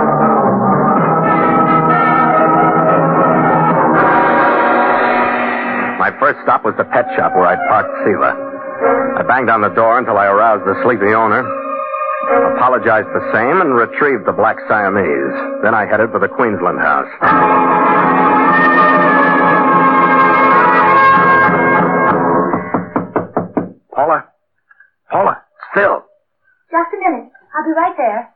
My first stop was the pet shop where I parked Seela. I banged on the door until I aroused the sleepy owner, apologized the same, and retrieved the Black Siamese. Then I headed for the Queensland house. Paula? Paula, still. Just a minute. I'll be right there.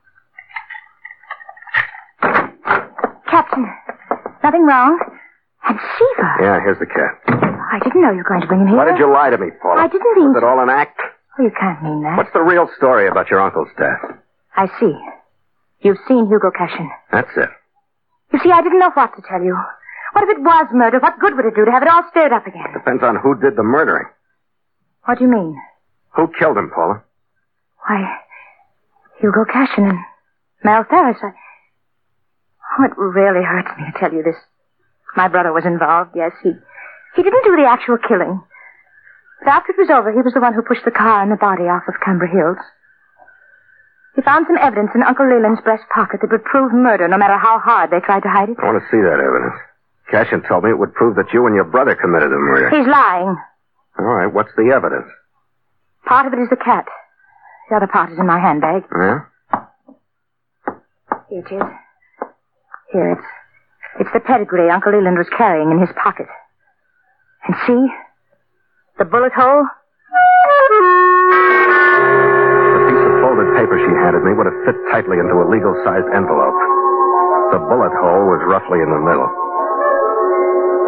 Captain, nothing wrong? And Shiva. Yeah, here's the cat. I didn't know you were going to bring him here. Why did you lie to me, Paula? I didn't mean... Was it all an act? Oh, you can't mean that. What's the real story about your uncle's death? I see. You've seen Hugo Cashin. That's it. You see, I didn't know what to tell you. What if it was murder? What good would it do to have it all stirred up again? Depends on who did the murdering. What do you mean? Who killed him, Paula? Why, Hugo Cashin and Mel Ferris. I... Oh, it really hurts me to tell you this. My brother was involved, yes. He he didn't do the actual killing. But after it was over, he was the one who pushed the car and the body off of Canberra Hills. He found some evidence in Uncle Leland's breast pocket that would prove murder, no matter how hard they tried to hide it. I want to see that evidence. Cashin told me it would prove that you and your brother committed the murder. He's lying. All right, what's the evidence? Part of it is the cat. The other part is in my handbag. Yeah? Here it is. Here, it's... It's the pedigree Uncle Leland was carrying in his pocket. And see? The bullet hole? The piece of folded paper she handed me would have fit tightly into a legal-sized envelope. The bullet hole was roughly in the middle.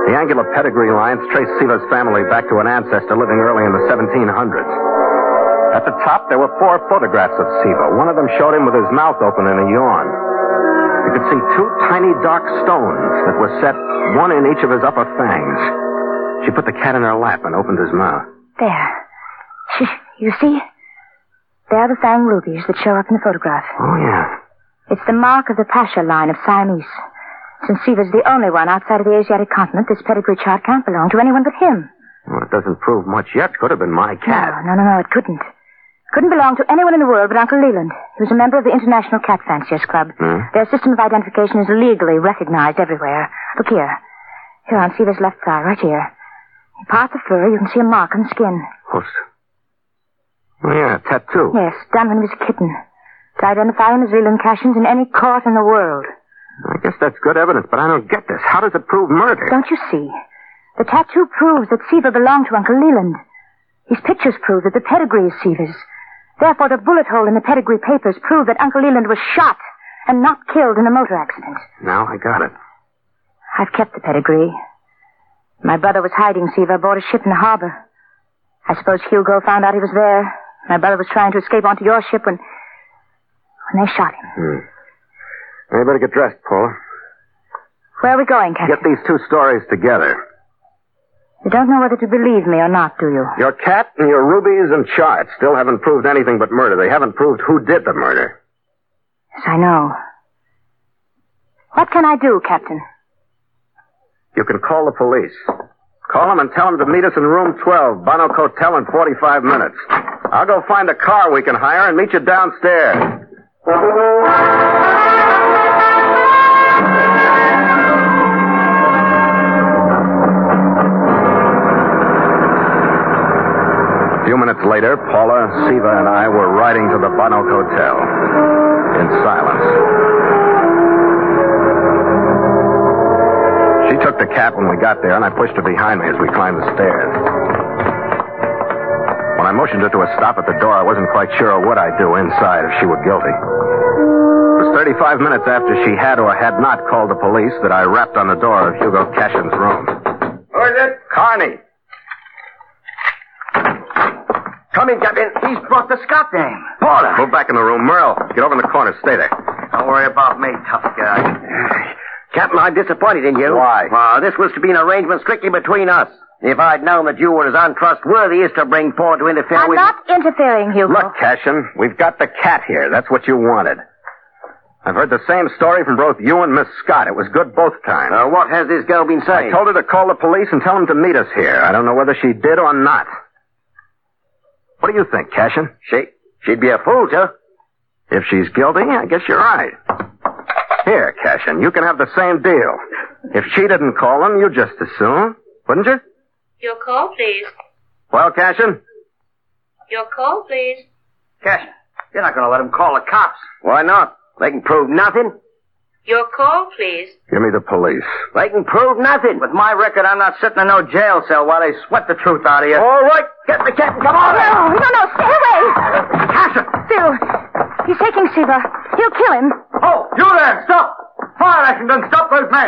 The angular pedigree lines trace Siva's family back to an ancestor living early in the seventeen hundreds. At the top, there were four photographs of Siva. One of them showed him with his mouth open in a yawn. You could see two tiny dark stones that were set, one in each of his upper fangs. She put the cat in her lap and opened his mouth. There. You see? There are the fang rubies that show up in the photograph. Oh, yeah. It's the mark of the Pasha line of Siamese. Since Siva's the only one outside of the Asiatic continent, this pedigree chart can't belong to anyone but him. Well, it doesn't prove much yet. Could have been my cat. No, no, no, no, it couldn't. Couldn't belong to anyone in the world but Uncle Leland. He was a member of the International Cat Fanciers Club. Hmm? Their system of identification is legally recognized everywhere. Look here. Here on Siva's left thigh, right here. You part the fur, you can see a mark on the skin. Oh, oh yeah, a tattoo. Yes, done when he was a kitten. To identify him as Leland Cashin's in any court in the world. I guess that's good evidence, but I don't get this. How does it prove murder? Don't you see? The tattoo proves that Siva belonged to Uncle Leland. His pictures prove that the pedigree is Siva's. Therefore, the bullet hole in the pedigree papers prove that Uncle Leland was shot and not killed in a motor accident. Now I got it. I've kept the pedigree. My brother was hiding Siva aboard a ship in the harbor. I suppose Hugo found out he was there. My brother was trying to escape onto your ship when... when they shot him. Hmm. You better get dressed, Paula. Where are we going, Captain? Get these two stories together. You don't know whether to believe me or not, do you? Your cat and your rubies and charts still haven't proved anything but murder. They haven't proved who did the murder. Yes, I know. What can I do, Captain? You can call the police. Call them and tell them to meet us in room twelve, Bannock Hotel, in forty-five minutes. I'll go find a car we can hire and meet you downstairs. A few minutes later, Paula, Siva, and I were riding to the Bannock Hotel in silence. She took the cat when we got there, and I pushed her behind me as we climbed the stairs. When I motioned her to a stop at the door, I wasn't quite sure what I'd do inside if she were guilty. It was thirty-five minutes after she had or had not called the police that I rapped on the door of Hugo Cashin's room. Who is it? Carney. Come in, Captain. He's brought the Scott dame. Paula. Move back in the room. Merle, get over in the corner. Stay there. Don't worry about me, tough guy. Captain, I'm disappointed in you. Why? Uh, this was to be an arrangement strictly between us. If I'd known that you were as untrustworthy as to bring Paula to interfere I'm with... not interfering, Hugo. Look, Cashin, we've got the cat here. That's what you wanted. I've heard the same story from both you and Miss Scott. It was good both times. Uh, what has this girl been saying? I told her to call the police and tell them to meet us here. I don't know whether she did or not. What do you think, Cashin? She, she'd be a fool to. If she's guilty, I guess you're right. Here, Cashin, you can have the same deal. If she didn't call them, you'd just as soon, wouldn't you? Your call, please. Well, Cashin? Your call, please. Cashin, you're not going to let them call the cops. Why not? They can prove nothing. Your call, please. Give me the police. They can prove nothing. With my record, I'm not sitting in no jail cell while they sweat the truth out of you. All right, get the cat and come on. No, no, no, stay away. Cashin! Phil, he's taking Siva. He'll kill him. Oh, you there! Stop! Fire action done. Stop those men!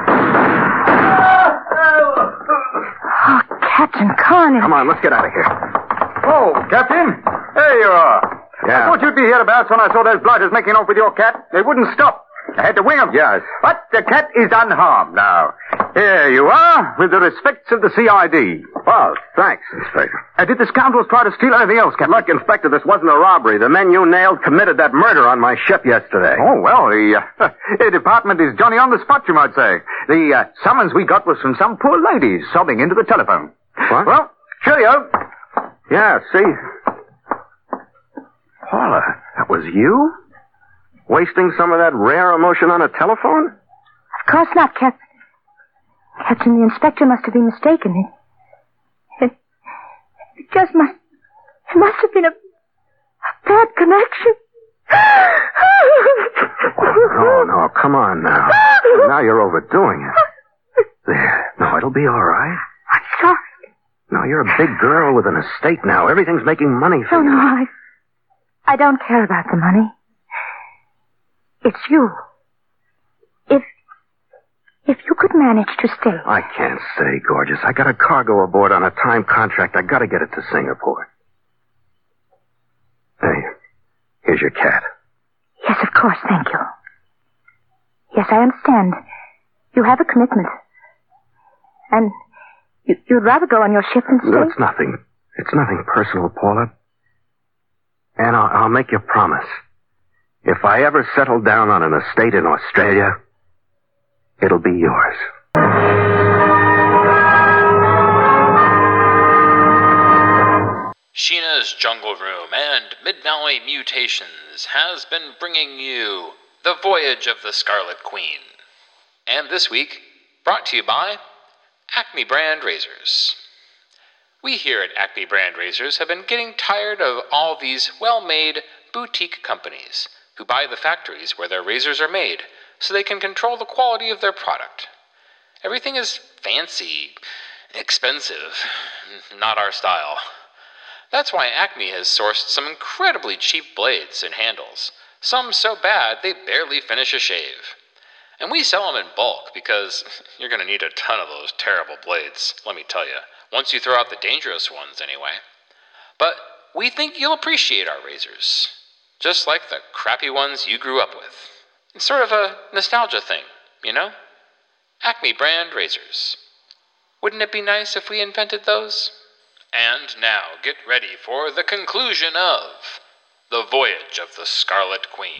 Oh, Captain Carney. Come on, let's get out of here. Oh, Captain. There you are. Yeah. I thought you'd be hereabouts when I saw those blighters making off with your cat. They wouldn't stop. I had to wing them. Yes. But the cat is unharmed now. Here you are, with the respects of the C I D. Well, thanks, Inspector. Uh, did the scoundrels try to steal anything else, Captain? Look, Inspector, this wasn't a robbery. The men you nailed committed that murder on my ship yesterday. Oh, well, the, uh, the department is Johnny on the spot, you might say. The uh, summons we got was from some poor ladies sobbing into the telephone. What? Well, cheerio. Yeah, see? Paula, that was you? Wasting some of that rare emotion on a telephone? Of course not, Captain. Captain, the inspector must have been mistaken. It, it, it just must... It must have been a, a bad connection. Oh, no, come on now. Now you're overdoing it. There. No, it'll be all right. I'm sorry. No, you're a big girl with an estate now. Everything's making money for No, you. no, I... I don't care about the money. It's you. If... If you could manage to stay. I can't stay, gorgeous. I got a cargo aboard on a time contract. I gotta get it to Singapore. Hey, here's your cat. Yes, of course, thank you. Yes, I understand. You have a commitment. And you, you'd rather go on your ship than stay? No, it's nothing. It's nothing personal, Paula. And I'll, I'll make you a promise. If I ever settle down on an estate in Australia, it'll be yours. Sheena's Jungle Room and Mid-Valley Mutations has been bringing you The Voyage of the Scarlet Queen. And this week, brought to you by Acme Brand Razors. We here at Acme Brand Razors have been getting tired of all these well-made boutique companies who buy the factories where their razors are made so they can control the quality of their product. Everything is fancy, expensive, not our style. That's why Acme has sourced some incredibly cheap blades and handles, some so bad they barely finish a shave. And we sell them in bulk because you're going to need a ton of those terrible blades, let me tell you, once you throw out the dangerous ones anyway. But we think you'll appreciate our razors, just like the crappy ones you grew up with. It's sort of a nostalgia thing, you know? Acme Brand Razors. Wouldn't it be nice if we invented those? And now get ready for the conclusion of The Voyage of the Scarlet Queen.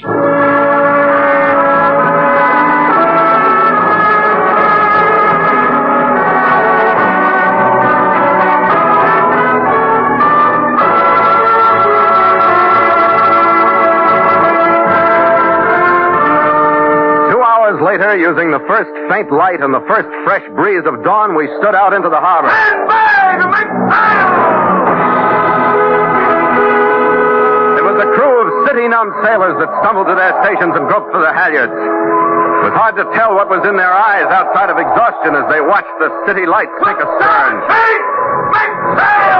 Later, using the first faint light and the first fresh breeze of dawn, we stood out into the harbor. Stand by to make sail! It was a crew of city-numb sailors that stumbled to their stations and groped for the halyards. It was hard to tell what was in their eyes outside of exhaustion as they watched the city lights sink astern. Make sail!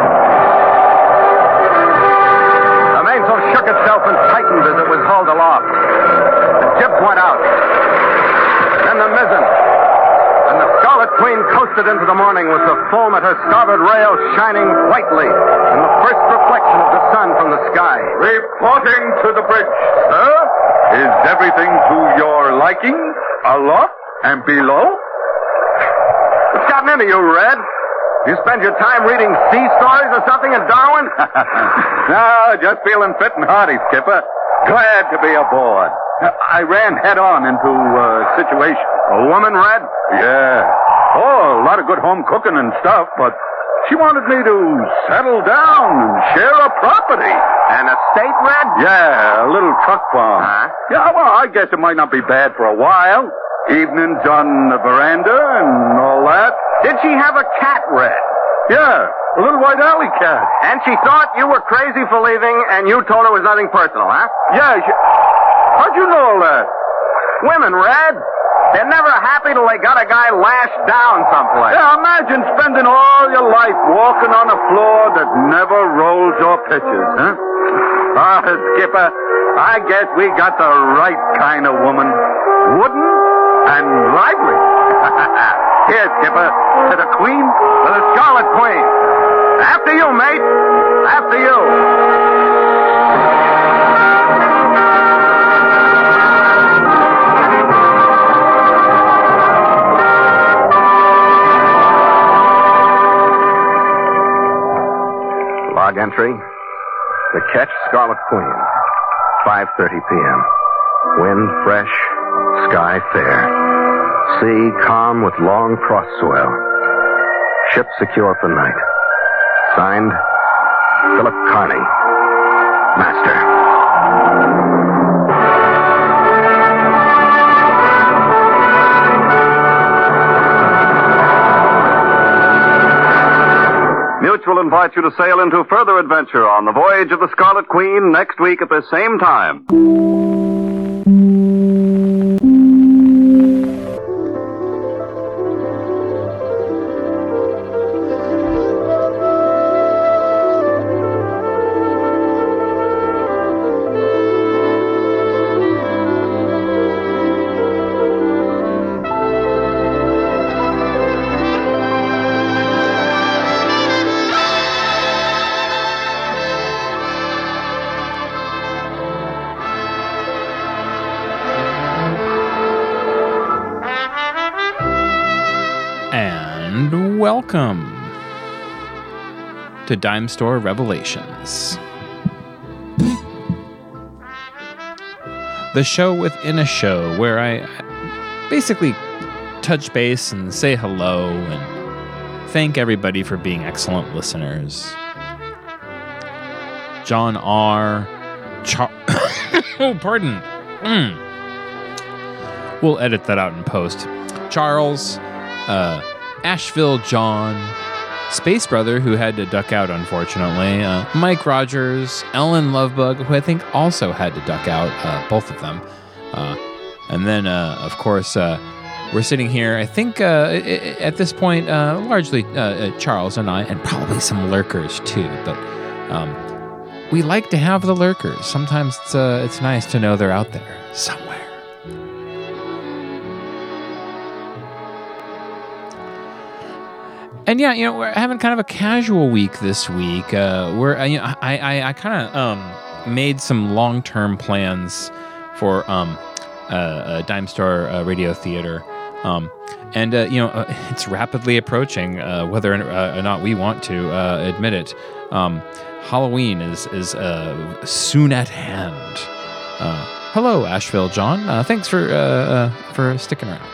The mainsail shook itself and tightened as it was hauled aloft. The jibs went out. Then the mizzen. And the Scarlet Queen coasted into the morning with the foam at her starboard rail shining whitely in the first reflection of the sun from the sky. Reporting to the bridge, sir. Is everything to your liking? Aloft and below? What's gotten into you, Red? You spend your time reading sea stories or something in Darwin? No, just feeling fit and hearty, Skipper. Glad to be aboard. I ran head on into a situation. A woman, Red? Yeah. Oh, a lot of good home cooking and stuff, but she wanted me to settle down and share a property. An estate, Red? Yeah, a little truck farm. Huh? Yeah, well, I guess it might not be bad for a while. Evenings on the veranda and all that. Did she have a cat, Red? Yeah, a little white alley cat. And she thought you were crazy for leaving, and you told her it was nothing personal, huh? Yeah, she... How'd you know all that? Women, Red. They're never happy till they got a guy lashed down someplace. Yeah, imagine spending all your life walking on a floor that never rolls or pitches, huh? Ah, Skipper, I guess we got the right kind of woman. Wooden and lively. Here, Skipper, to the Queen. To the Scarlet Queen. After you, mate. After you. Log entry. The Ketch Scarlet Queen. five thirty p.m. Wind fresh. Sky fair. Sea calm with long cross swell. Ship secure for night. Signed, Philip Carney, Master. Mutual invites you to sail into further adventure on the Voyage of the Scarlet Queen next week at the same time. welcome to Dime Store Revelations, the show within a show where I basically touch base and say hello and thank everybody for being excellent listeners. John R. Char- oh, pardon. Mm. We'll edit that out in post. Charles, uh, Asheville John, Space Brother, who had to duck out, unfortunately, uh, Mike Rogers, Ellen Lovebug, who I think also had to duck out, uh, both of them. Uh, and then, uh, of course, uh, we're sitting here, I think, uh, at this point, uh, largely uh, Charles and I, and probably some lurkers, too, but... Um, we like to have the lurkers. Sometimes it's uh, it's nice to know they're out there somewhere. And yeah, you know, we're having kind of a casual week this week. Uh, we're uh, you know, I I, I kind of um, made some long term plans for um, uh, uh, Dime Store uh, Radio Theater. Um, and, uh, you know, uh, it's rapidly approaching, uh, whether or not we want to uh, admit it. Um, Halloween is is uh, soon at hand. Uh, hello, Asheville John. Uh, thanks for uh, uh, for sticking around.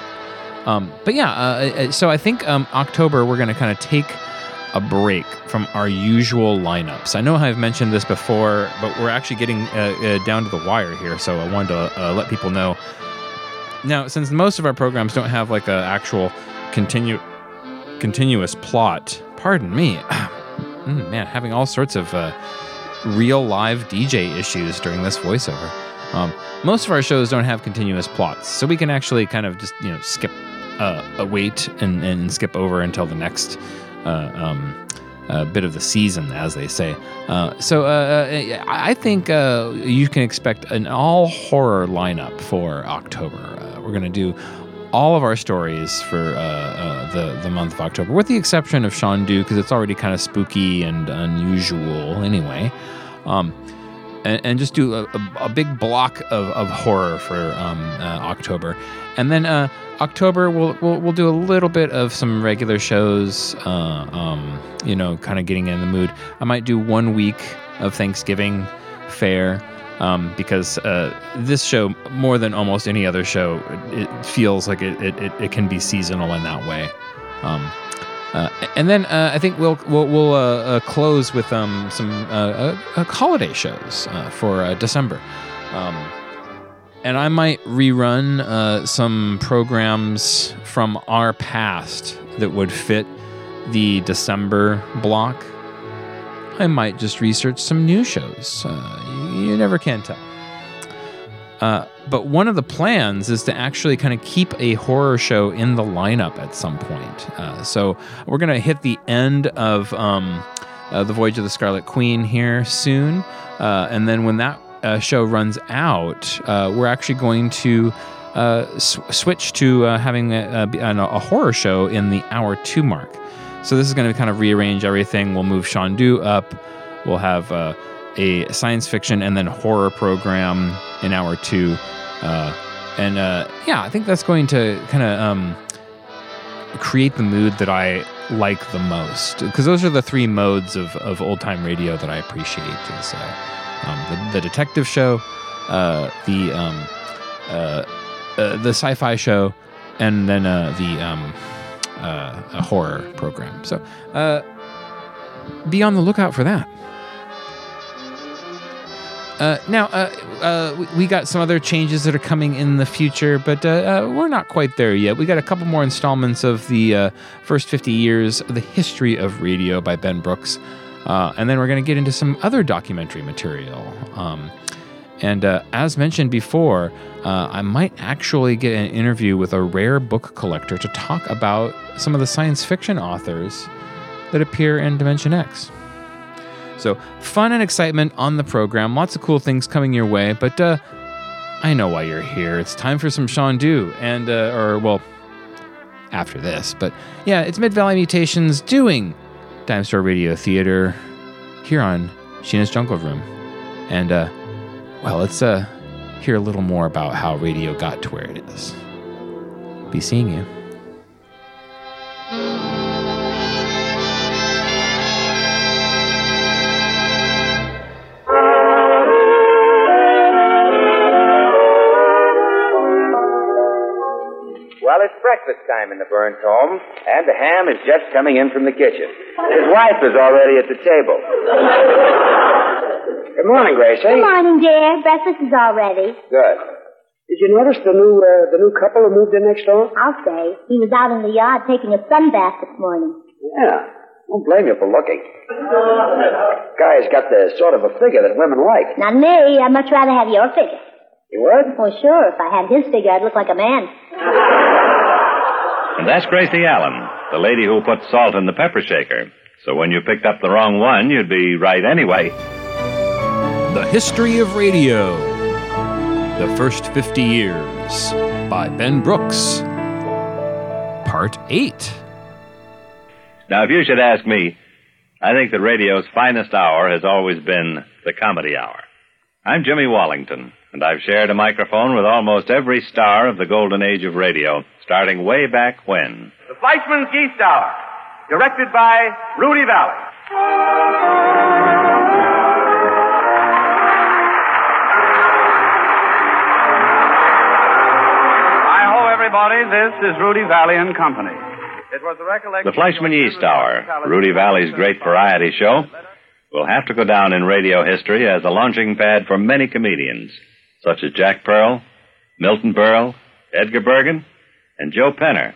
Um, but yeah, uh, so I think um, October we're going to kind of take a break from our usual lineups. I know I've mentioned this before, but we're actually getting uh, uh, down to the wire here, so I wanted to uh, let people know. Now, since most of our programs don't have like an actual continu- continuous plot, pardon me, mm, man, having all sorts of uh, real live D J issues during this voiceover. Um, most of our shows don't have continuous plots, so we can actually kind of just, you know, skip, uh, wait and, and skip over until the next uh, um, uh, bit of the season, as they say. Uh, so uh, I think uh, you can expect an all horror lineup for October. Uh, we're going to do all of our stories for uh, uh, the, the month of October, with the exception of Shandu, because it's already kind of spooky and unusual anyway. Um, and, and just do a, a, a big block of, of horror for um, uh, October. And then uh, October, we'll, we'll we'll do a little bit of some regular shows, uh, um, you know, kind of getting in the mood. I might do one week of Thanksgiving fare, um, because uh, this show, more than almost any other show, it feels like it, it, it can be seasonal in that way. Um, uh, and then uh, I think we'll we'll, we'll uh, uh, close with um, some uh, uh, holiday shows uh, for uh, December. Um, And I might rerun uh, some programs from our past that would fit the December block. I might just research some new shows. Uh, you, you never can tell. Uh, but one of the plans is to actually kind of keep a horror show in the lineup at some point. Uh, so we're going to hit the end of um, uh, The Voyage of the Scarlet Queen here soon. Uh, and then when that Uh, show runs out, uh, we're actually going to uh, sw- switch to uh, having a, a, a horror show in the hour two mark. So this is going to kind of rearrange everything. We'll move Shandu up. We'll have uh, a science fiction and then horror program in hour two. Uh, and uh, yeah, I think that's going to kind of um, create the mood that I like the most. Because those are the three modes of, of old-time radio that I appreciate. Is, uh, Um, the, the detective show, uh, the um, uh, uh, the sci-fi show, and then uh, the um, uh, a horror program. So uh, be on the lookout for that. Uh, now, uh, uh, we got some other changes that are coming in the future, but uh, uh, we're not quite there yet. We got a couple more installments of the uh, first fifty years of the history of radio by Ben Brooks. Uh, and then we're going to get into some other documentary material. Um, and uh, as mentioned before, uh, I might actually get an interview with a rare book collector to talk about some of the science fiction authors that appear in Dimension X. So fun and excitement on the program. Lots of cool things coming your way. But uh, I know why you're here. It's time for some Shandu. And, uh, or, well, after this. But yeah, it's Mid-Valley Mutations doing Dime Store Radio Theater here on Sheena's Jungle Room. And, uh, well, let's uh, hear a little more about how radio got to where it is. Be seeing you. breakfast time in the Burns home, and the ham is just coming in from the kitchen. His wife is already at the table. Good morning, Gracie. Good morning, dear. Breakfast is all ready. Good. Did you notice the new uh, the new couple who moved in next door? I'll say. He was out in the yard taking a sun bath this morning. Yeah. Don't blame you for looking. Guy's got the sort of a figure that women like. Not me. I'd much rather have your figure. You would? Well, sure. If I had his figure, I'd look like a man. And that's Gracie Allen, the lady who put salt in the pepper shaker. So when you picked up the wrong one, you'd be right anyway. The History of Radio. The First fifty Years by Ben Brooks. Part eight. Now, if you should ask me, I think that radio's finest hour has always been the comedy hour. I'm Jimmy Wallington, and I've shared a microphone with almost every star of the golden age of radio, starting way back when. The Fleischmann's Yeast Hour, directed by Rudy Valley. Hi ho, everybody. This is Rudy Valley and Company. It was the recollection. The Fleischmann Yeast Hour, Rudy Valley's great variety show, will have to go down in radio history as a launching pad for many comedians, such as Jack Pearl, Milton Berle, Edgar Bergen, and Joe Penner.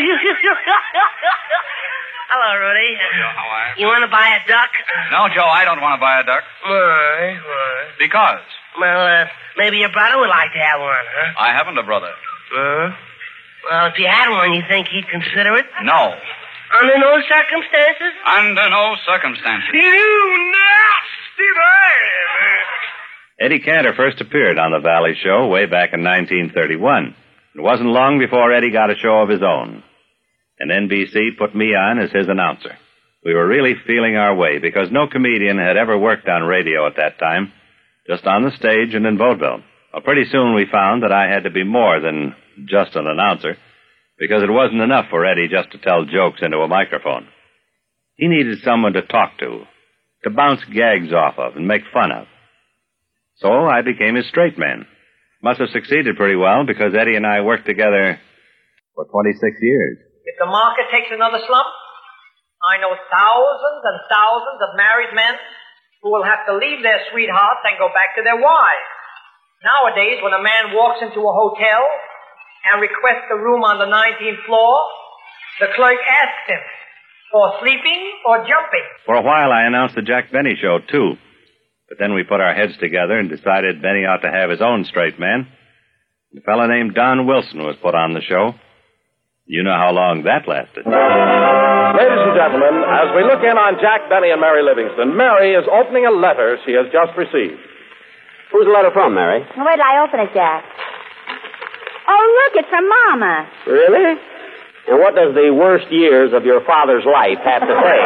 Hello, Rudy. Joe, how are you? You want to buy a duck? No, Joe, I don't want to buy a duck. Why? Why? Because Well, uh, maybe your brother would like to have one, huh? I haven't a brother. Huh? Well, if you had one, you think he'd consider it? No. Under no circumstances? Under no circumstances. You nasty man! Eddie Cantor first appeared on the Valley Show way back in nineteen thirty-one. It wasn't long before Eddie got a show of his own. And N B C put me on as his announcer. We were really feeling our way because no comedian had ever worked on radio at that time, just on the stage and in vaudeville. Well, pretty soon we found that I had to be more than just an announcer, because it wasn't enough for Eddie just to tell jokes into a microphone. He needed someone to talk to, to bounce gags off of and make fun of. So I became his straight man. Must have succeeded pretty well, because Eddie and I worked together for twenty-six years. If the market takes another slump, I know thousands and thousands of married men who will have to leave their sweethearts and go back to their wives. Nowadays, when a man walks into a hotel and requests a room on the nineteenth floor, the clerk asks him for sleeping or jumping. For a while, I announced the Jack Benny Show, too. But then we put our heads together and decided Benny ought to have his own straight man. A fellow named Don Wilson was put on the show. You know how long that lasted. Ladies and gentlemen, as we look in on Jack Benny and Mary Livingston, Mary is opening a letter she has just received. Who's the letter from, Mary? Well, wait till I open it, Jack. Oh, look, it's from Mama. Really? And what does the worst years of your father's life have to say?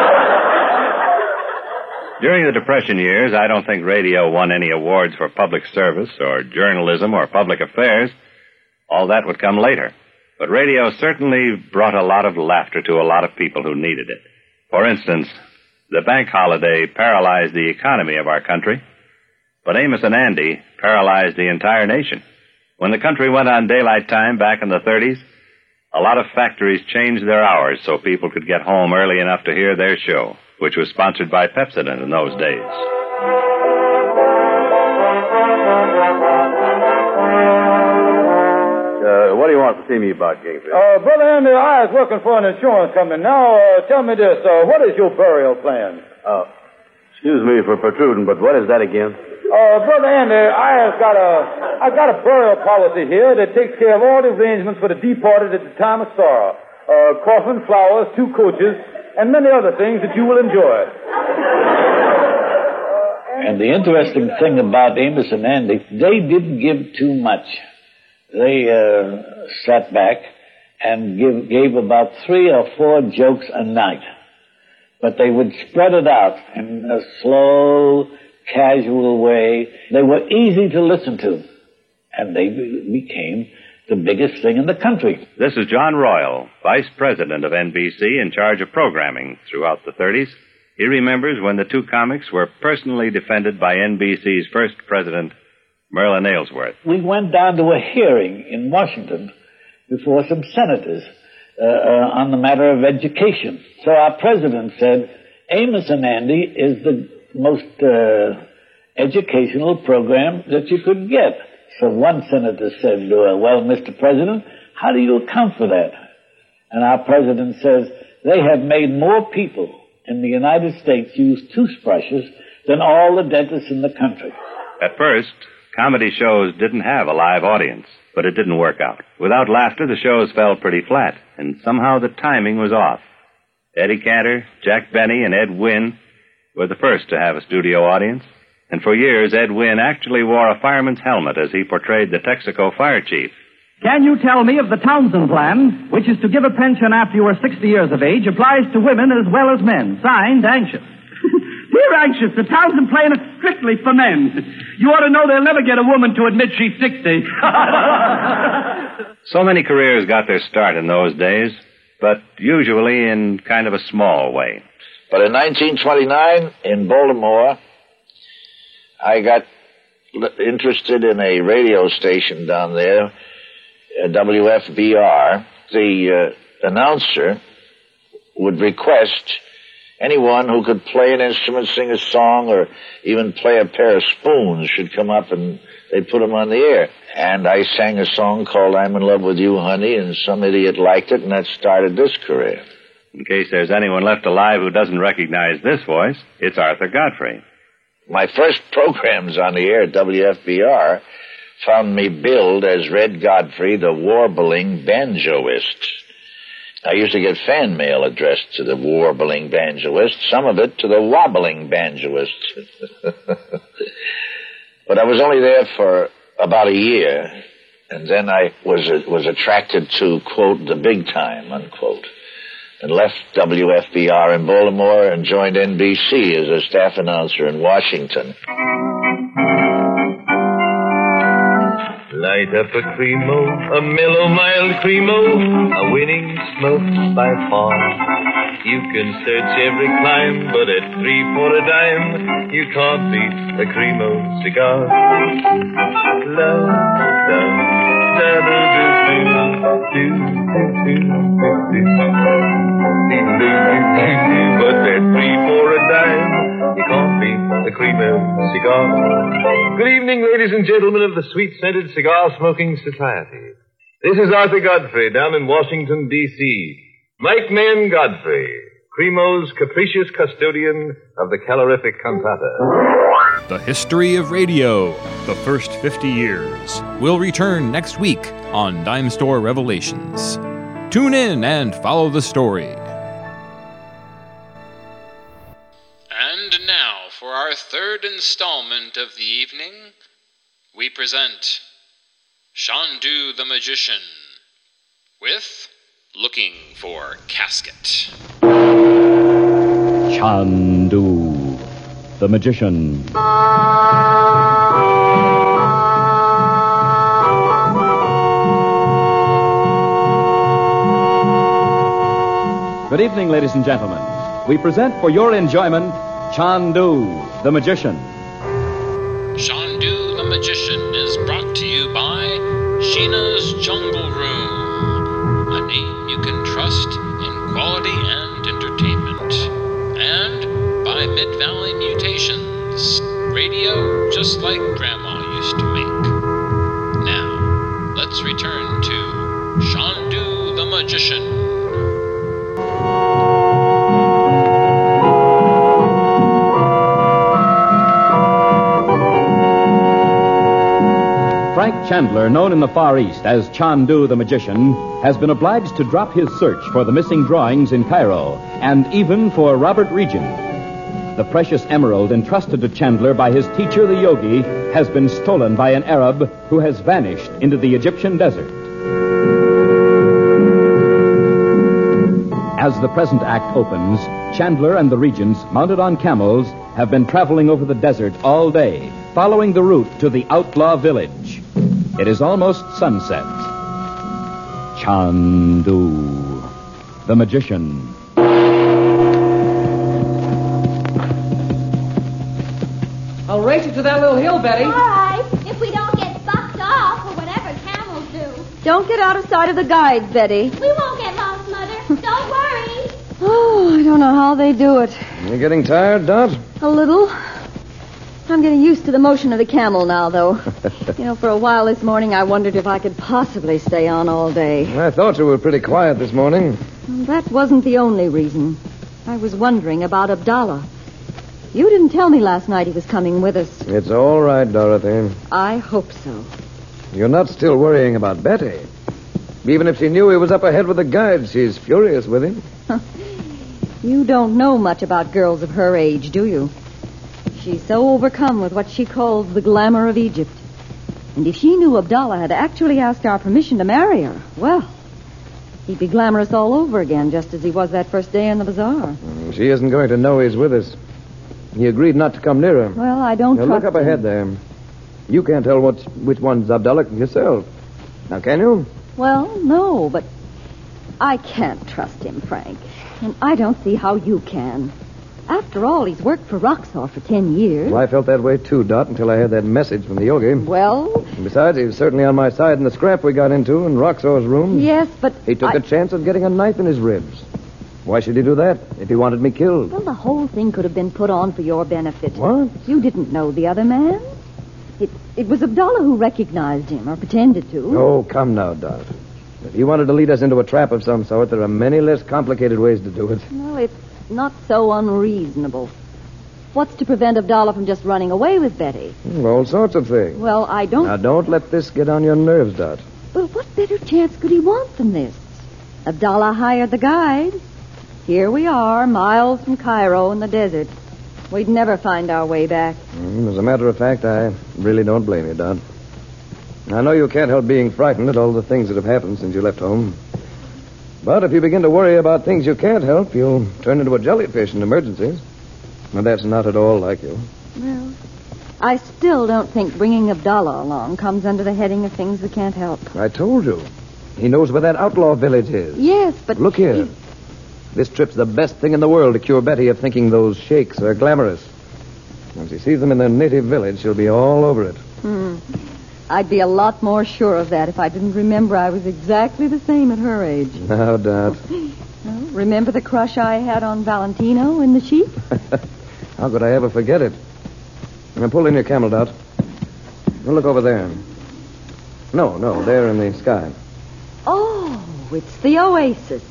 During the Depression years, I don't think radio won any awards for public service or journalism or public affairs. All that would come later. But radio certainly brought a lot of laughter to a lot of people who needed it. For instance, the bank holiday paralyzed the economy of our country, but Amos and Andy paralyzed the entire nation. When the country went on daylight time back in the thirties, a lot of factories changed their hours so people could get home early enough to hear their show, which was sponsored by Pepsodent in those days. Uh, what do you want to see me about, Gabriel? Uh, Brother Andy, I was working for an insurance company. Now, uh, tell me this. Uh, what is your burial plan? Uh, excuse me for protruding, but what is that again? Uh, Brother Andy, I have got a, I've got a burial policy here that takes care of all the arrangements for the departed at the time of sorrow. Uh, coffin, flowers, two coaches, and many other things that you will enjoy. And the interesting thing about Amos and Andy, they didn't give too much. They uh, sat back and give, gave about three or four jokes a night. But they would spread it out in a slow, casual way. They were easy to listen to. And they be- became the biggest thing in the country. This is John Royal, Vice President of N B C in charge of programming throughout the thirties. He remembers when the two comics were personally defended by N B C's first president, Merlin Aylesworth. We went down to a hearing in Washington before some senators uh, uh, on the matter of education. So our president said, Amos and Andy is the most uh, educational program that you could get. So one senator said, uh, well, Mister President, how do you account for that? And our president says, they have made more people in the United States use toothbrushes than all the dentists in the country. At first, comedy shows didn't have a live audience, but it didn't work out. Without laughter, the shows fell pretty flat, and somehow the timing was off. Eddie Cantor, Jack Benny, and Ed Wynn were the first to have a studio audience, and for years Ed Wynn actually wore a fireman's helmet as he portrayed the Texaco fire chief. Can you tell me if the Townsend plan, which is to give a pension after you are sixty years of age, applies to women as well as men? Signed, Anxious. Dear Anxious, the Townsend plan is strictly for men. You ought to know they'll never get a woman to admit she's sixty. So many careers got their start in those days, but usually in kind of a small way. But in nineteen twenty-nine, in Baltimore, I got interested in a radio station down there, W F B R. The uh, announcer would request anyone who could play an instrument, sing a song, or even play a pair of spoons should come up and they'd put them on the air. And I sang a song called I'm in Love with You, Honey, and some idiot liked it, and that started this career. In case there's anyone left alive who doesn't recognize this voice, it's Arthur Godfrey. My first programs on the air at W F B R found me billed as Red Godfrey, the warbling banjoist. I used to get fan mail addressed to the warbling banjoist, some of it to the wobbling banjoist. But I was only there for about a year, and then I was was attracted to, quote, the big time, unquote, and left W F B R in Baltimore and joined N B C as a staff announcer in Washington. Light up a Cremo, a mellow, mild Cremo, a winning smoke by far. You can search every clime, but at three for a dime, you can't beat a Cremo cigar. La, da, da, da, da, do, do, do, do, do. But at three for a dime, you can't beat a Cremo cigar. Good evening, ladies and gentlemen of the Sweet-Scented Cigar Smoking Society. This is Arthur Godfrey down in Washington, D C Mike Mayen Godfrey, Cremo's capricious custodian of the calorific cantata. The History of Radio, the first fifty years, will return next week on Dime Store Revelations. Tune in and follow the story. And now, for our third installment of the evening, we present Chandu the Magician with Looking for Casket. Chandu the Magician. Good evening, ladies and gentlemen. We present for your enjoyment Chandu the Magician. Chandu the Magician is brought to you by Sheena's Jungle Room, a name you can trust in quality and entertainment. And by Mid-Valley Mutations, radio just like Grandma used to make. Now, let's return to Chandu the Magician. Frank Chandler, known in the Far East as Chandu the Magician, has been obliged to drop his search for the missing drawings in Cairo, and even for Robert Regan. The precious emerald entrusted to Chandler by his teacher, the yogi, has been stolen by an Arab who has vanished into the Egyptian desert. As the present act opens, Chandler and the Regents, mounted on camels, have been traveling over the desert all day, following the route to the outlaw village. It is almost sunset. Chandu the Magician. I'll race you to that little hill, Betty. All right, if we don't get bucked off or whatever camels do. Don't get out of sight of the guides, Betty. We won't get lost, Mother. Don't worry. Oh, I don't know how they do it. You getting tired, Dot? A little. I'm getting used to the motion of the camel now, though. You know, for a while this morning, I wondered if I could possibly stay on all day. I thought you were pretty quiet this morning. That wasn't the only reason. I was wondering about Abdallah. You didn't tell me last night he was coming with us. It's all right, Dorothy. I hope so. You're not still worrying about Betty. Even if she knew he was up ahead with the guides, she's furious with him. You don't know much about girls of her age, do you? She's so overcome with what she calls the glamour of Egypt. And if she knew Abdallah had actually asked our permission to marry her, well, he'd be glamorous all over again, just as he was that first day in the bazaar. She isn't going to know he's with us. He agreed not to come near her. Well, I don't now, trust look up him. ahead there. You can't tell what's, which one's Abdallah yourself. Now, can you? Well, no, but I can't trust him, Frank. And I don't see how you can. After all, he's worked for Roxor for ten years. Well, I felt that way, too, Dot, until I had that message from the yogi. Well? And besides, he was certainly on my side in the scrap we got into in Roxor's room. Yes, but He took I... a chance of getting a knife in his ribs. Why should he do that if he wanted me killed? Well, the whole thing could have been put on for your benefit. What? You didn't know the other man. It, it was Abdallah who recognized him, or pretended to. Oh, come now, Dot. If you wanted to lead us into a trap of some sort, there are many less complicated ways to do it. Well, it's not so unreasonable. What's to prevent Abdallah from just running away with Betty? All sorts of things. Well, I don't... Now, don't let this get on your nerves, Dot. Well, what better chance could he want than this? Abdallah hired the guide. Here we are, miles from Cairo in the desert. We'd never find our way back. Mm, as a matter of fact, I really don't blame you, Dot. I know you can't help being frightened at all the things that have happened since you left home. But if you begin to worry about things you can't help, you'll turn into a jellyfish in emergencies. And that's not at all like you. Well, I still don't think bringing Abdallah along comes under the heading of things we can't help. I told you. He knows where that outlaw village is. Yes, but... Look here. He... This trip's the best thing in the world to cure Betty of thinking those sheiks are glamorous. When she sees them in their native village, she'll be all over it. Hmm. I'd be a lot more sure of that if I didn't remember I was exactly the same at her age. No doubt. Well, remember the crush I had on Valentino in the sheep? How could I ever forget it? Now, pull in your camel, Dot. Now, look over there. No, no, there in the sky. Oh, it's the oasis.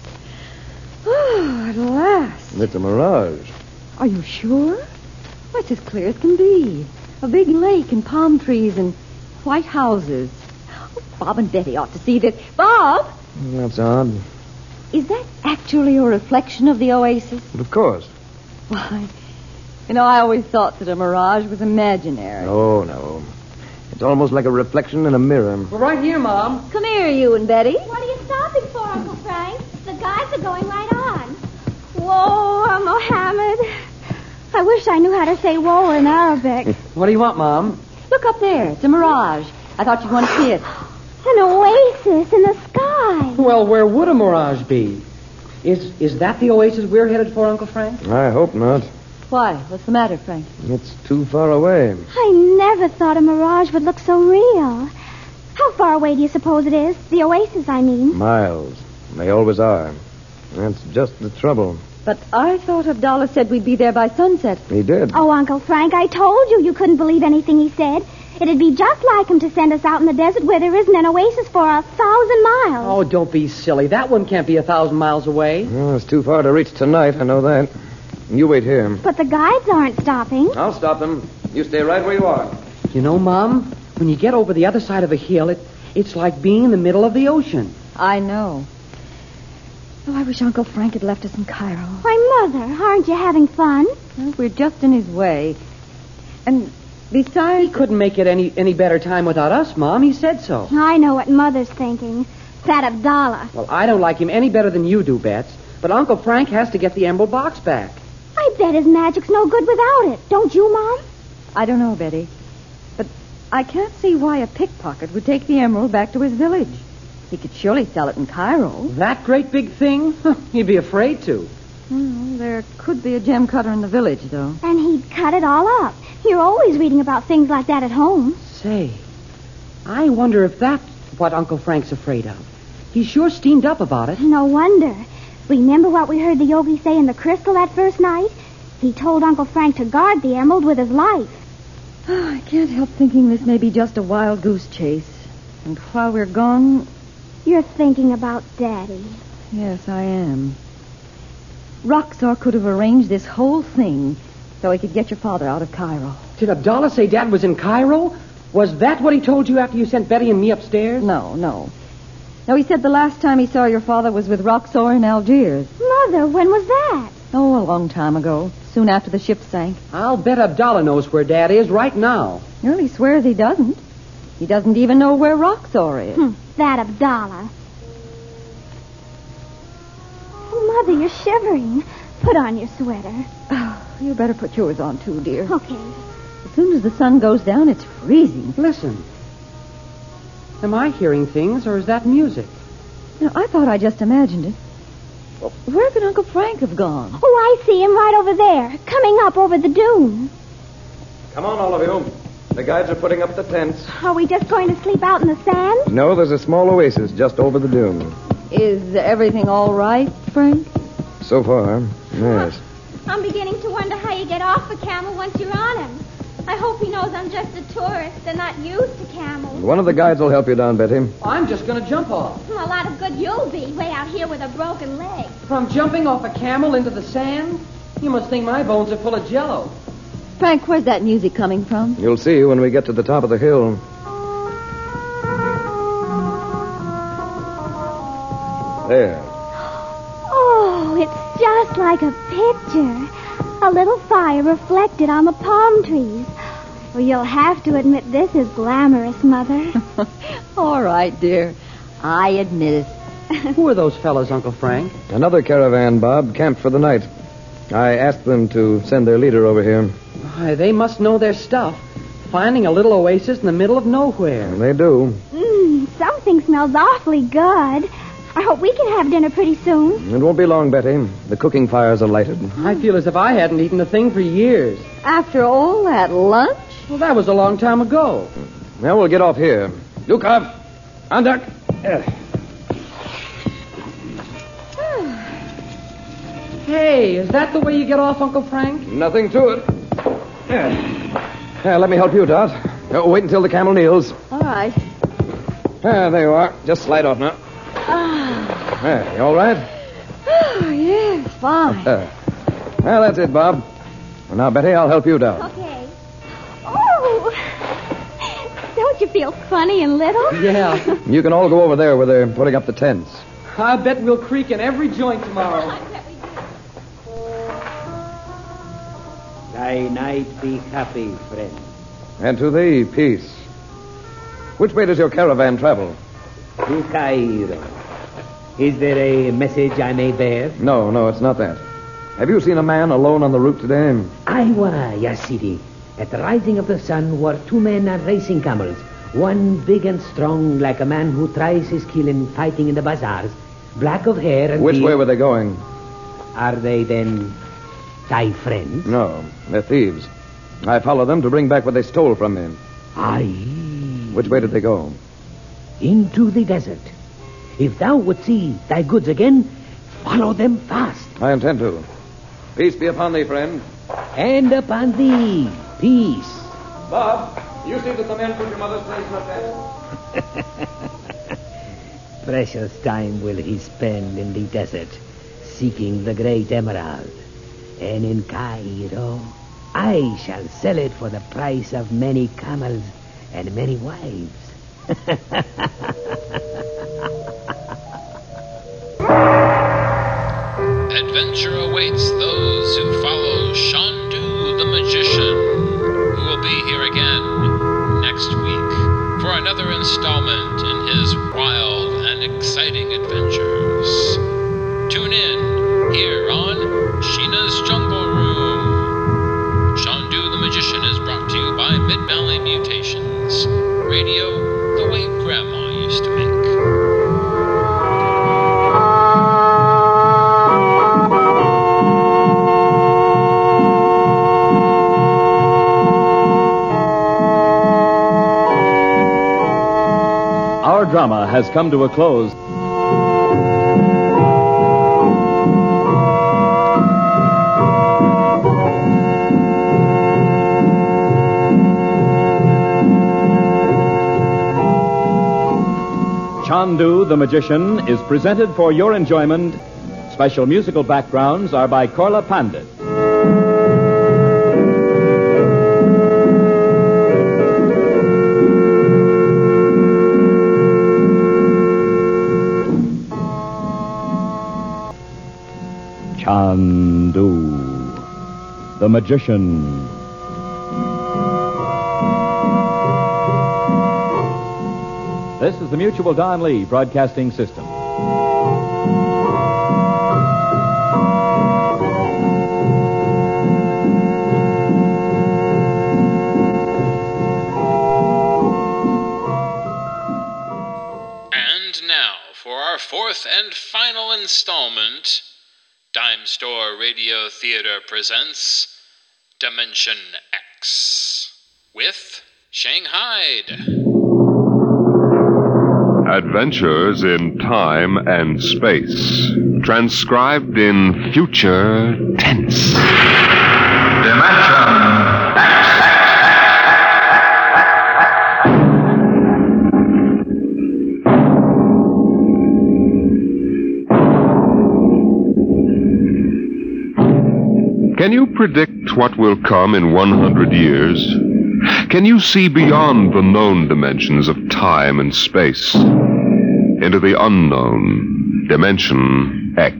Oh, at last. It's a mirage. Are you sure? Well, it's as clear as can be. A big lake and palm trees and white houses. Oh, Bob and Betty ought to see this. Bob! That's odd. Is that actually a reflection of the oasis? But of course. Why, you know, I always thought that a mirage was imaginary. Oh, no. It's almost like a reflection in a mirror. We're right here, Mom. Come here, you and Betty. What are you stopping for, Uncle Frank? The guys are going right on. Whoa, Mohammed. I wish I knew how to say whoa in Arabic. What do you want, Mom? Look up there. It's a mirage. I thought you'd want to see it. An oasis in the sky. Well, where would a mirage be? Is is that the oasis we're headed for, Uncle Frank? I hope not. Why? What's the matter, Frank? It's too far away. I never thought a mirage would look so real. How far away do you suppose it is? The oasis, I mean. Miles. They always are. That's just the trouble. But I thought Abdallah said we'd be there by sunset. He did. Oh, Uncle Frank, I told you you couldn't believe anything he said. It'd be just like him to send us out in the desert where there isn't an oasis for a thousand miles. Oh, don't be silly. That one can't be a thousand miles away. Well, it's too far to reach tonight, I know that. You wait here. But the guides aren't stopping. I'll stop them. You stay right where you are. You know, Mom, when you get over the other side of a hill, it, it's like being in the middle of the ocean. I know. Oh, I wish Uncle Frank had left us in Cairo. Why, Mother, aren't you having fun? Well, we're just in his way. And besides... He couldn't make it any, any better time without us, Mom. He said so. I know what Mother's thinking. That Abdallah. Well, I don't like him any better than you do, Bets. But Uncle Frank has to get the emerald box back. I bet his magic's no good without it. Don't you, Mom? I don't know, Betty. But I can't see why a pickpocket would take the emerald back to his village. He could surely sell it in Cairo. That great big thing? He'd be afraid to. Well, there could be a gem cutter in the village, though. And he'd cut it all up. You're always reading about things like that at home. Say, I wonder if that what Uncle Frank's afraid of. He's sure steamed up about it. No wonder. Remember what we heard the yogi say in the crystal that first night? He told Uncle Frank to guard the emerald with his life. Oh, I can't help thinking this may be just a wild goose chase. And while we're gone... You're thinking about Daddy. Yes, I am. Roxor could have arranged this whole thing so he could get your father out of Cairo. Did Abdallah say Dad was in Cairo? Was that what he told you after you sent Betty and me upstairs? No, no. No, he said the last time he saw your father was with Roxor in Algiers. Mother, when was that? Oh, a long time ago, soon after the ship sank. I'll bet Abdallah knows where Dad is right now. Well, he swears he doesn't. He doesn't even know where Roxor is. Hmm, that Abdallah. Oh, Mother, you're shivering. Put on your sweater. Oh, you better put yours on, too, dear. Okay. As soon as the sun goes down, it's freezing. Listen. Am I hearing things, or is that music? No, I thought I just imagined it. Well, where could Uncle Frank have gone? Oh, I see him right over there, coming up over the dune. Come on, all of you. The guides are putting up the tents. Are we just going to sleep out in the sand? No, there's a small oasis just over the dune. Is everything all right, Frank? So far, yes. I'm beginning to wonder how you get off a camel once you're on him. I hope he knows I'm just a tourist and not used to camels. One of the guides will help you down, Betty. I'm just going to jump off. A lot of good you'll be, way out here with a broken leg. From jumping off a camel into the sand? You must think my bones are full of jello. Frank, where's that music coming from? You'll see when we get to the top of the hill. There. Oh, it's just like a picture. A little fire reflected on the palm trees. Well, you'll have to admit this is glamorous, Mother. All right, dear. I admit it. Who are those fellows, Uncle Frank? Another caravan, Bob, camped for the night. I asked them to send their leader over here. Why, they must know their stuff. Finding a little oasis in the middle of nowhere. They do. Mmm, something smells awfully good. I hope we can have dinner pretty soon. It won't be long, Betty. The cooking fires are lighted. I feel as if I hadn't eaten a thing for years. After all that lunch? Well, that was a long time ago. Well, we'll get off here. Yukov, on deck. Hey, is that the way you get off, Uncle Frank? Nothing to it. Uh, let me help you, Dot. Uh, wait until the camel kneels. All right. Uh, there you are. Just slide off now. Ah. Uh, you all right? Oh, yes, fine. Uh, well, that's it, Bob. Well, now, Betty, I'll help you down. Okay. Oh, don't you feel funny and little? Yeah. You can all go over there where they're putting up the tents. I bet we'll creak in every joint tomorrow. Thy night be happy, friend. And to thee, peace. Which way does your caravan travel? To Cairo. Is there a message I may bear? No, no, it's not that. Have you seen a man alone on the route today? Aywa, Yasidi. At the rising of the sun were two men on racing camels. One big and strong, like a man who tries his skill in fighting in the bazaars. Black of hair and... Which beard. way were they going? Are they then thy friends? No, they're thieves. I followed them to bring back what they stole from me. Aye. Which way did they go? Into the desert. If thou would see thy goods again, follow them fast. I intend to. Peace be upon thee, friend. And upon thee, peace. Bob, you see that the men put your mother's place in the tent. Precious time will he spend in the desert, seeking the great emerald. And in Cairo, I shall sell it for the price of many camels and many wives. Adventure awaits those who follow Shandu the Magician, who will be here again next week for another installment in his wild and exciting adventures. Tune in here on Sheena's Jungle Room. Shandu the Magician is brought to you by Mid-Valley Mutations. Radio the way Grandma used to make. Our drama has come to a close. Chandu the Magician is presented for your enjoyment. Special musical backgrounds are by Korla Pandit. Chandu the Magician. This is the Mutual Don Lee Broadcasting System. And now, for our fourth and final installment, Dime Store Radio Theater presents Dimension X with Shanghai. Adventures in Time and Space, transcribed in future tense. Dimension X. Can you predict what will come in one hundred years? Can you see beyond the known dimensions of time and space into the unknown Dimension X?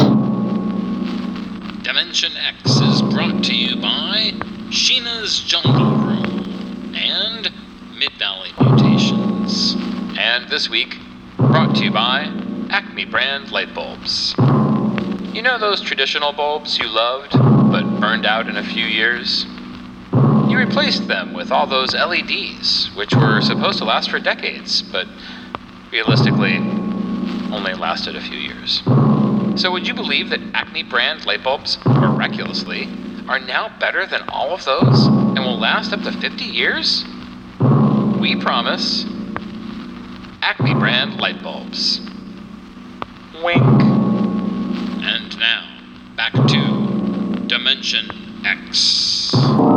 Dimension X is brought to you by Sheena's Jungle Room and Mid-Valley Mutations. And this week, brought to you by Acme brand light bulbs. You know those traditional bulbs you loved, but burned out in a few years? You replaced them with all those L E Ds, which were supposed to last for decades, but realistically, only lasted a few years. So would you believe that Acme brand light bulbs, miraculously, are now better than all of those and will last up to fifty years? We promise. Acme brand light bulbs. Wink. And now, back to Dimension X.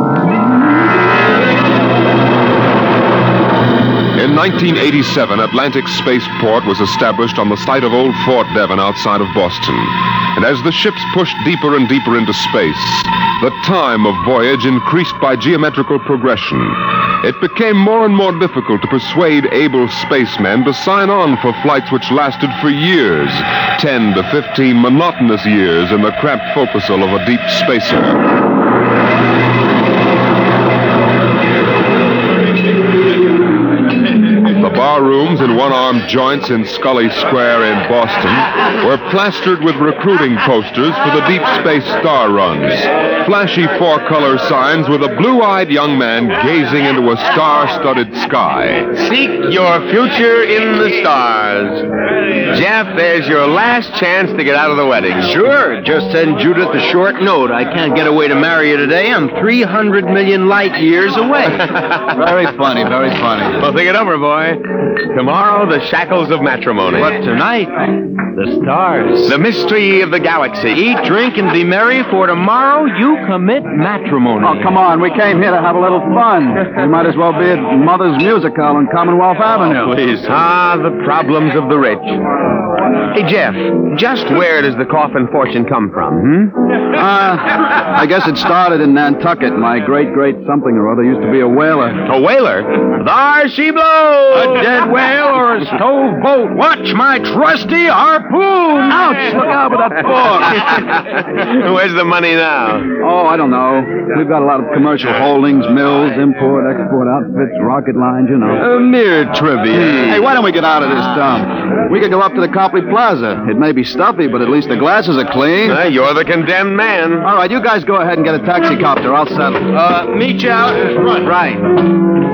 In nineteen eighty-seven, Atlantic Spaceport was established on the site of old Fort Devon outside of Boston. And as the ships pushed deeper and deeper into space, the time of voyage increased by geometrical progression. It became more and more difficult to persuade able spacemen to sign on for flights which lasted for years, ten to fifteen monotonous years in the cramped forecastle of a deep spacer. The bar rooms and one-armed joints in Scully Square in Boston were plastered with recruiting posters for the deep space star runs. Flashy four-color signs with a blue-eyed young man gazing into a star-studded sky. Seek your future in the stars. Jeff, there's your last chance to get out of the wedding. Sure. Just send Judith a short note. I can't get away to marry you today. I'm three hundred million light years away. Very funny, very funny. Well, think it over, boy. Tomorrow, the shackles of matrimony. But tonight, the stars. The mystery of the galaxy. Eat, drink, and be merry, for tomorrow you commit matrimony. Oh, come on. We came here to have a little fun. We might as well be at Mother's Music Hall on Commonwealth Avenue. Please. Ah, the problems of the rich. Hey, Jeff, just where does the coffin fortune come from, hmm? Uh, I guess it started in Nantucket. My great-great something or other used to be a whaler. A whaler? There she blows! A dead whale or a stove boat. Watch my trusty harpoon. Ouch! Look out with that fork. Where's the money now? Oh, I don't know. We've got a lot of commercial holdings, mills, import, export outfits, rocket lines, you know. A mere trivia. Hey, why don't we get out of this dump? We could go up to the Copley Plaza. It may be stuffy, but at least the glasses are clean. Uh, you're the condemned man. All right, you guys go ahead and get a taxicopter. I'll settle. Uh, meet you out in front. Right.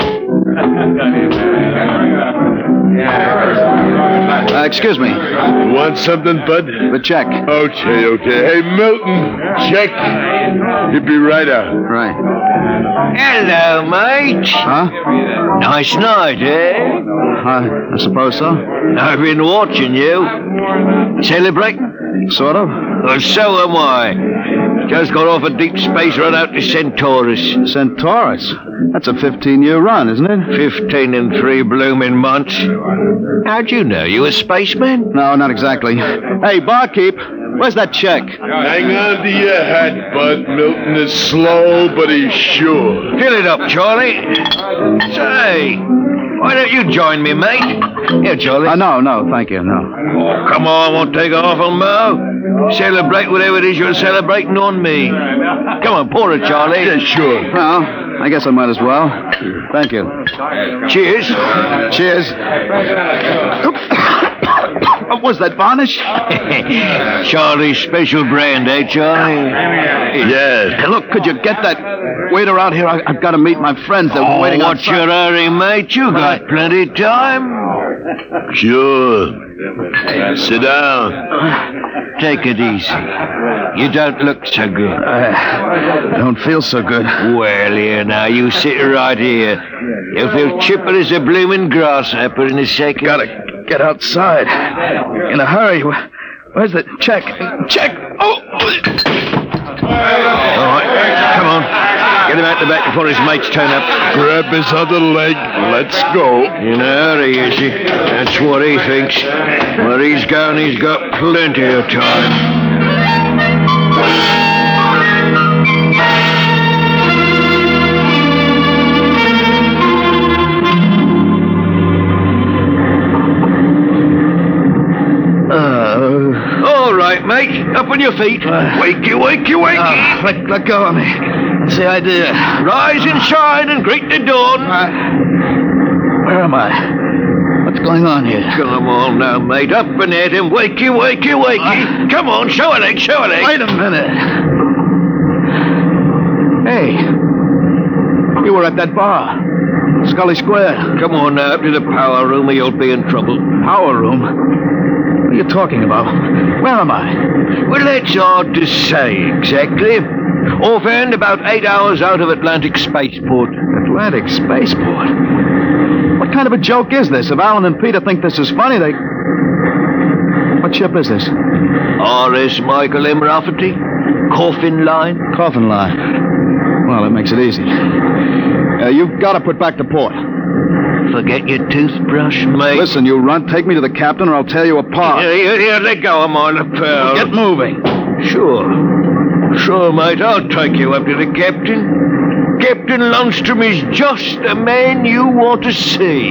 Uh, excuse me. Want something, Bud? The check. Okay, okay. Hey, Milton, check. He'll be right out. Right. Hello, mate. Huh? Nice night, eh? Uh, I suppose so. I've been watching you. Celebrating? Sort of. Well, so am I. Just got off a deep space run out to Centaurus. Centaurus? That's a fifteen-year run, isn't it? Fifteen and three blooming months. How'd you know? You a spaceman? No, not exactly. Hey, barkeep, where's that check? Hang on to your hat, Bud. Milton is slow, but he's sure. Fill it up, Charlie. Say, why don't you join me, mate? Here, Charlie. Uh, no, no, thank you, no. Oh, come on, won't take off on Mo. Celebrate whatever it is you're celebrating on me. Come on, pour it, Charlie. Yeah, sure. Well, I guess I might as well. Thank you. Cheers. Cheers. Was that varnish? Charlie's special brand, eh, Charlie? Yes. Hey, look, could you get that waiter out here? I, I've got to meet my friends. They're oh, waiting what's outside. your hurry, mate? You got plenty of time. Sure. Sit down. Take it easy. You don't look so good. I don't feel so good. Well, here now, you sit right here. You'll feel chipper as a blooming grasshopper in a second. Gotta get outside. In a hurry. Where's the check? Check! Oh! All right, come on. Get him out the back before his mates turn up. Grab his other leg. Let's go. In a hurry, is he? That's what he thinks. Where he's going, he's got plenty of time. Uh, all right, mate. Up on your feet. Uh, wakey, wakey, wakey. Uh, let, let go of me. That's the idea. Rise and shine and greet the dawn. Uh, where am I? What's going on here? Come on now, mate. Up and at him. Wakey, wakey, wakey. Uh, Come on, show a leg, show a leg. Wait a minute. Hey. You were at that bar. Scully Square. Come on now, up to the power room or you'll be in trouble. Power room? What are you talking about? Where am I? Well, that's hard to say exactly. Offhand, about eight hours out of Atlantic Spaceport. Atlantic Spaceport? What kind of a joke is this? If Alan and Peter think this is funny, they... What ship is this? R S Michael M. Rafferty. Coffin Line. Coffin Line. Well, that makes it easy. Uh, you've got to put back to port. Forget your toothbrush, mate. Listen, you runt, take me to the captain or I'll tear you apart. Here, here, here, let go of my lapel. Get moving. Sure. Sure, mate, I'll take you up to the captain. Captain Lundstrom is just the man you want to see.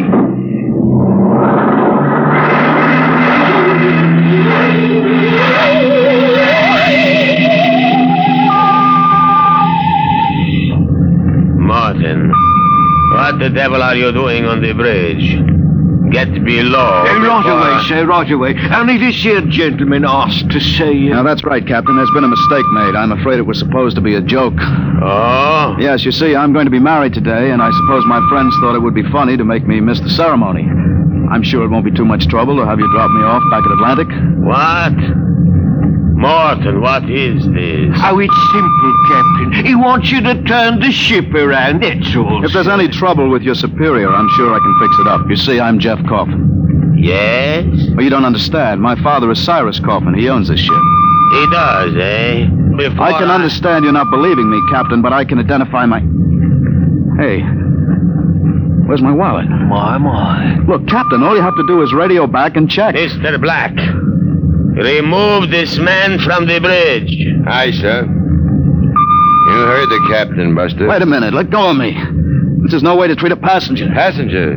Martin, what the devil are you doing on the bridge? Get below. Uh, right away, sir, right away. Only this here gentleman asked to see you. Now, that's right, Captain. There's been a mistake made. I'm afraid it was supposed to be a joke. Oh? Yes, you see, I'm going to be married today, and I suppose my friends thought it would be funny to make me miss the ceremony. I'm sure it won't be too much trouble to have you drop me off back at Atlantic. What? Martin, what is this? Oh, it's simple, Captain. He wants you to turn the ship around, that's all. If there's any trouble with your superior, I'm sure I can fix it up. You see, I'm Jeff Coffin. Yes? Well, you don't understand. My father is Cyrus Coffin. He owns this ship. He does, eh? Before I can I... understand you're not believing me, Captain, but I can identify my... Hey, where's my wallet? My, my. Look, Captain, all you have to do is radio back and check. Mister Black, remove this man from the bridge. Aye, sir. You heard the captain, Buster. Wait a minute. Let go of me. This is no way to treat a passenger. Passenger?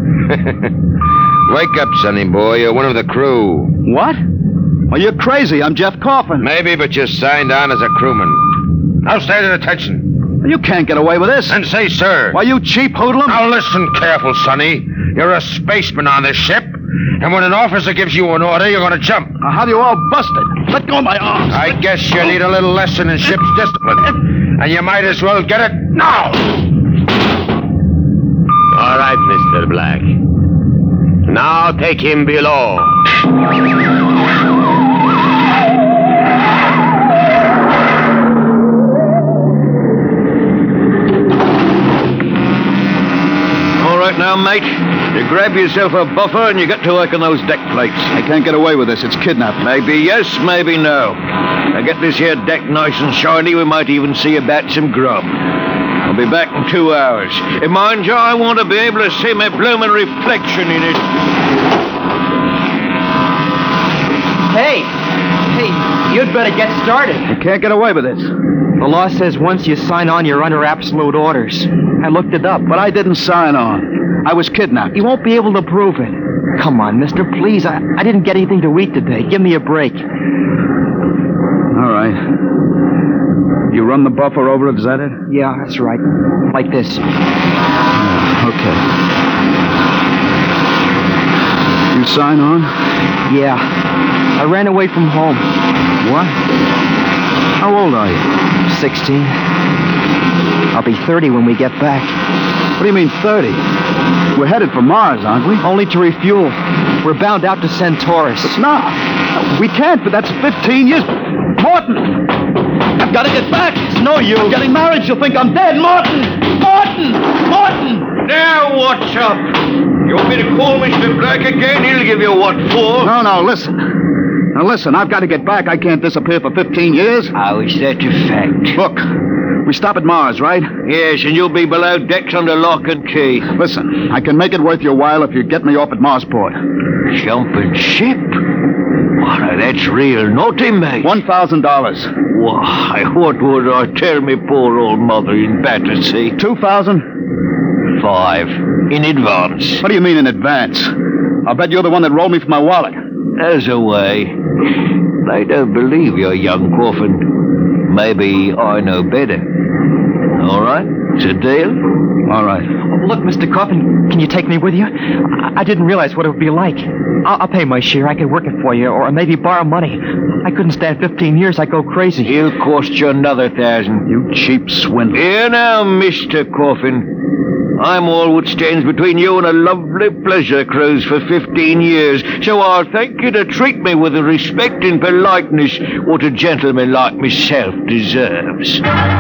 Wake up, sonny boy. You're one of the crew. What? Well, you're crazy. I'm Jeff Coffin. Maybe, but you're signed on as a crewman. Now stay at attention. You can't get away with this. And say, sir. Why, you cheap hoodlum. Now listen careful, sonny. You're a spaceman on this ship. And when an officer gives you an order, you're going to jump. Now, how do you all busted? Let go of my arms. I guess you need a little lesson in ship's discipline. And you might as well get it now. All right, Mister Black. Now take him below. All right now, mate. You grab yourself a buffer and you get to work on those deck plates. I can't get away with this. It's kidnapping. Maybe yes, maybe no. Now get this here deck nice and shiny. We might even see about some grub. I'll be back in two hours. And mind you, I want to be able to see my blooming reflection in it. Hey! Hey, you'd better get started. You can't get away with this. The law says once you sign on, you're under absolute orders. I looked it up. But I didn't sign on. I was kidnapped. You won't be able to prove it. Come on, mister, please. I, I didn't get anything to eat today. Give me a break. All right. You run the buffer over it, is that it? Yeah, that's right. Like this. Yeah, okay. You sign on? Yeah. I ran away from home. What? How old are you? Sixteen. I'll be thirty when we get back. What do you mean, thirty? We're headed for Mars, aren't we? Only to refuel. We're bound out to Centaurus. But no. We can't, but that's fifteen years. Morton! I've got to get back. It's no use. I'm getting married. She'll think I'm dead. Morton! Morton! Morton! Now what's up? You want me to call Mister Black again? He'll give you what for. No, no, listen. Now listen, I've got to get back. I can't disappear for fifteen years. How is that a fact? Look, we stop at Mars, right? Yes, and you'll be below decks under lock and key. Listen, I can make it worth your while if you get me off at Marsport. Jumping ship? Why, that's real naughty, mate. One thousand dollars. Why, what would I tell me poor old mother in Battersea? Two thousand? Five. In advance. What do you mean in advance? I'll bet you're the one that rolled me for my wallet. As a way. I don't believe you, young Coffin. Maybe I know better. All right? It's a deal? All right. Look, Mister Coffin, can you take me with you? I, I didn't realize what it would be like. I'll, I'll pay my share. I can work it for you, or maybe borrow money. I couldn't stand fifteen years. I'd go crazy. It'll cost you another thousand. You cheap swindler. Here now, Mister Coffin. I'm all what stands between you and a lovely pleasure cruise for fifteen years, so I'll thank you to treat me with the respect and politeness what a gentleman like myself deserves.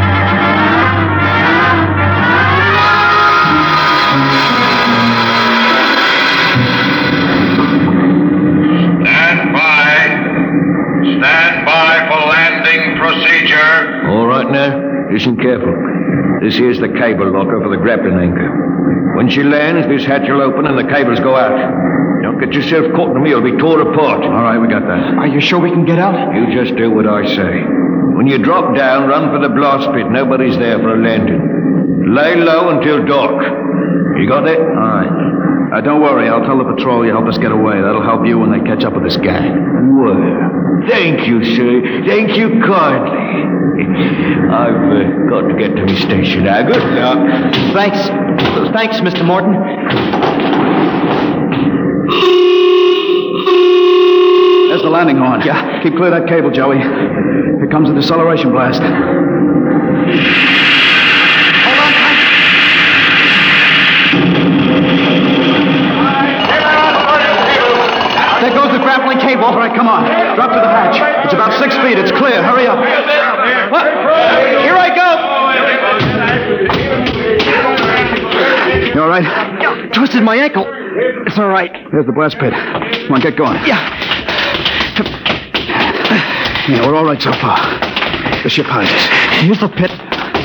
Stand by. Stand by for landing procedure. All right now, listen careful. This here's the cable lock over the grappling anchor. When she lands, this hatch will open and the cables go out. Don't get yourself caught in me, you'll be torn apart. All right, we got that. Are you sure we can get out? You just do what I say. When you drop down, run for the blast pit. Nobody's there for a landing. Lay low until dark. You got that? All right. Uh, don't worry, I'll tell the patrol you helped us get away. That'll help you when they catch up with this gang. Well, thank you, sir. Thank you kindly. I've uh, got to get to my station now. Good luck. Thanks. Thanks, Mister Morton. There's the landing horn. Yeah. Keep clear of that cable, Joey. Here comes the deceleration blast. There goes the grappling cable. All right, come on. Drop to the hatch. It's about six feet. It's clear. Hurry up. What? Here I go. You all right? Yeah, twisted my ankle. It's all right. There's the blast pit. Come on, get going. Yeah. Yeah, we're all right so far. The ship hides us. Here's the pit.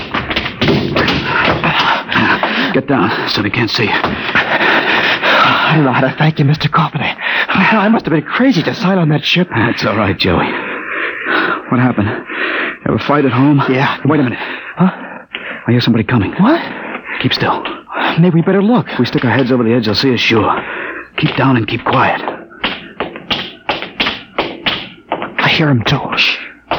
Get down so they can't see you. I don't know how to thank you, Mister Coffin. I must have been crazy to sign on that ship. That's all right, Joey. What happened? Ever fight at home? Yeah. Wait a minute. Huh? I hear somebody coming. What? Keep still. Maybe we better look. If we stick our heads over the edge, they'll see us sure. Keep down and keep quiet. I hear him too. Shh.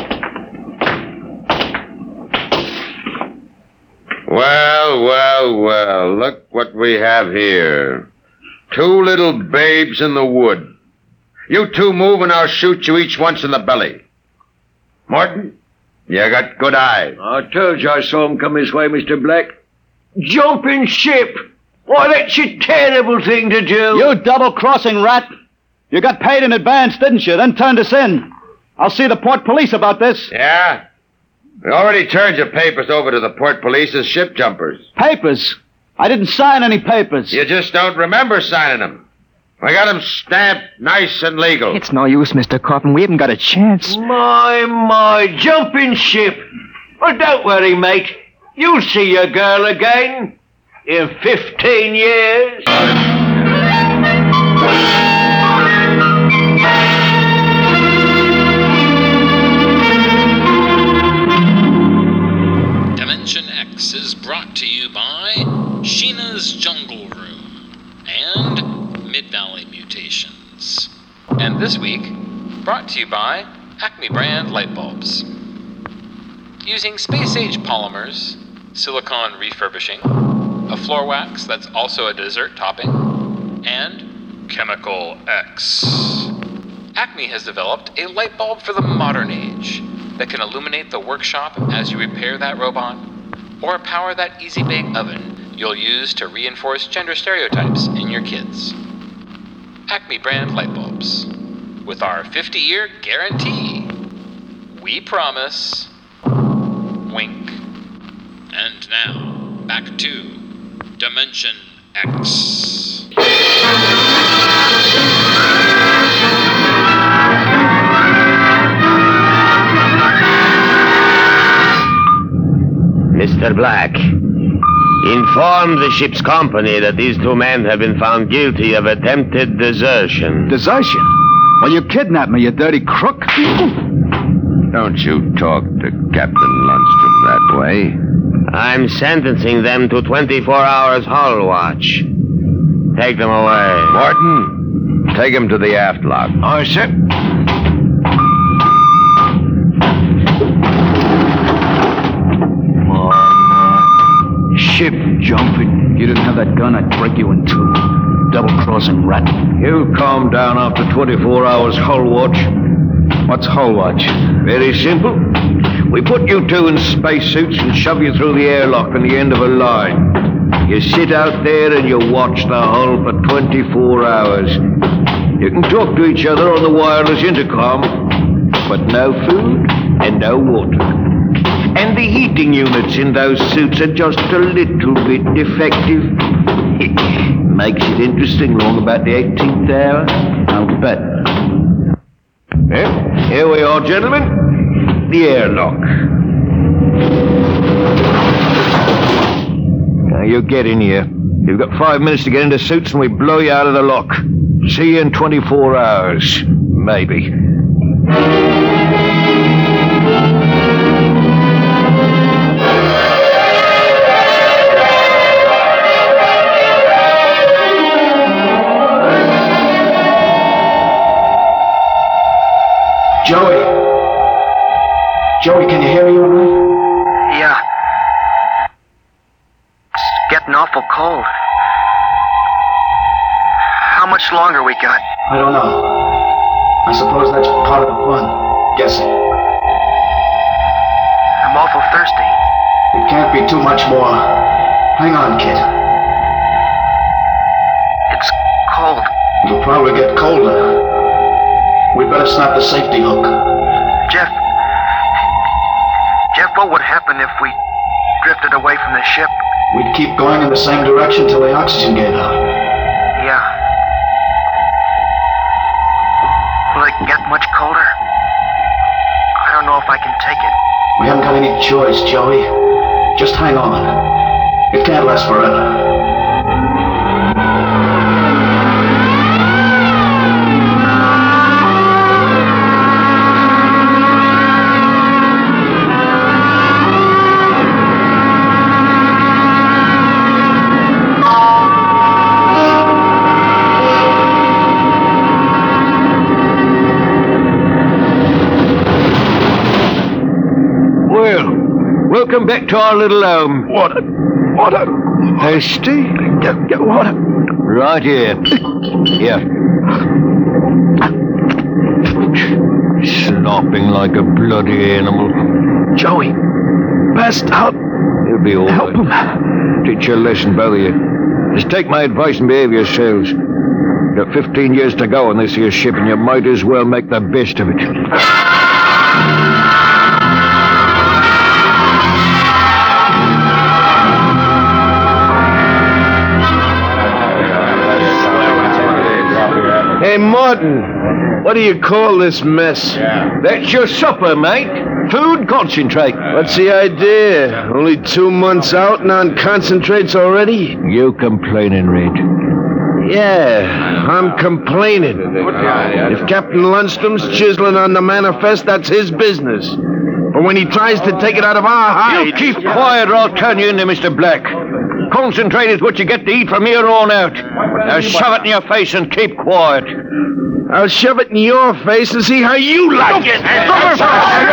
Well, well, well, look what we have here. Two little babes in the wood. You two move and I'll shoot you each once in the belly. Morton, you got good eyes. I told you I saw him come this way, Mister Black. Jumping ship. Why, that's a terrible thing to do. You double-crossing rat. You got paid in advance, didn't you? Then turned us in. I'll see the port police about this. Yeah? We already turned your papers over to the port police as ship jumpers. Papers? I didn't sign any papers. You just don't remember signing them. We got them stamped nice and legal. It's no use, Mister Coffin. We haven't got a chance. My, my, jumping ship. Well, don't worry, mate. You'll see your girl again in fifteen years. Dimension X is brought to you by Sheena's Jungle Room and Mid-Valley Mutations. And this week, brought to you by Acme brand light bulbs. Using space-age polymers, silicone refurbishing, a floor wax that's also a dessert topping, and Chemical X. Acme has developed a light bulb for the modern age that can illuminate the workshop as you repair that robot, or power that easy bake oven you'll use to reinforce gender stereotypes in your kids. Acme brand light bulbs. With our fifty-year guarantee. We promise. Wink. And now, back to Dimension X. Mister Black, inform the ship's company that these two men have been found guilty of attempted desertion. Desertion? Well, you kidnapped me, you dirty crook. Don't you talk to Captain Lundstrom that way. I'm sentencing them to twenty-four hours hull watch. Take them away. Morton, take him to the aft lock. Aye, sir. My, my. Ship jumping. You didn't have that gun, I'd break you in two. Double-crossing rat. You calm down after twenty-four hours hull watch. What's hull watch? Very simple. We put you two in spacesuits and shove you through the airlock on the end of a line. You sit out there and you watch the hull for twenty-four hours. You can talk to each other on the wireless intercom, but no food and no water. And the heating units in those suits are just a little bit defective. Makes it interesting long about the eighteenth hour. I'll bet. Well, here we are, gentlemen. The airlock. Now, you get in here. You've got five minutes to get into suits and we blow you out of the lock. See you in twenty-four hours. Maybe. Joey. Joey, can you hear me all right? Yeah. It's getting awful cold. How much longer we got? I don't know. I suppose that's part of the fun. Guessing. I'm awful thirsty. It can't be too much more. Hang on, kid. It's cold. It'll probably get colder. We'd better snap the safety hook. Jeff. Jeff, what would happen if we drifted away from the ship? We'd keep going in the same direction till the oxygen gave out. Yeah. Will it get much colder? I don't know if I can take it. We haven't got any choice, Joey. Just hang on. It can't last forever. Welcome back to our little home. Water. Water. Thirsty? Get, get water. Right here. Here. Slopping like a bloody animal. Joey. Passed out. He'll be all Help right. him. Teach your lesson, both of you. Just take my advice and behave yourselves. You've got fifteen years to go on this here ship, and you might as well make the best of it. Hey, Martin, what do you call this mess? That's your supper, mate. Food concentrate. What's the idea? Only two months out and on concentrates already? You complaining, Red? Yeah, I'm complaining. If Captain Lundstrom's chiseling on the manifest, that's his business. But when he tries to take it out of our hide... You keep quiet or I'll turn you into Mister Black. Concentrate is what you get to eat from here on out. Now shove it in your face and keep quiet. I'll shove it in your face and see how you like it. Look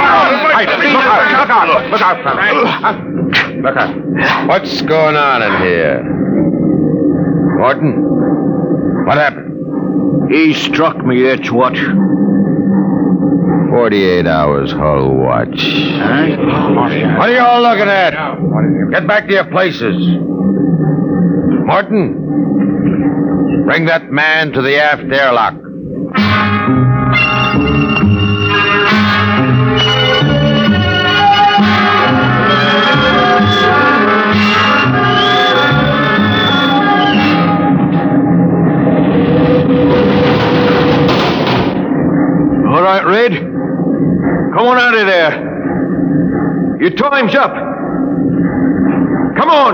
out, look out, fellas. Look out. What's going on in here? Morton? What happened? He struck me, that's what. Forty-eight hours hull watch. Huh? What are you all looking at? Get back to your places. Morton, bring that man to the aft airlock. All right, Red. Come on out of there. Your time's up. Come on.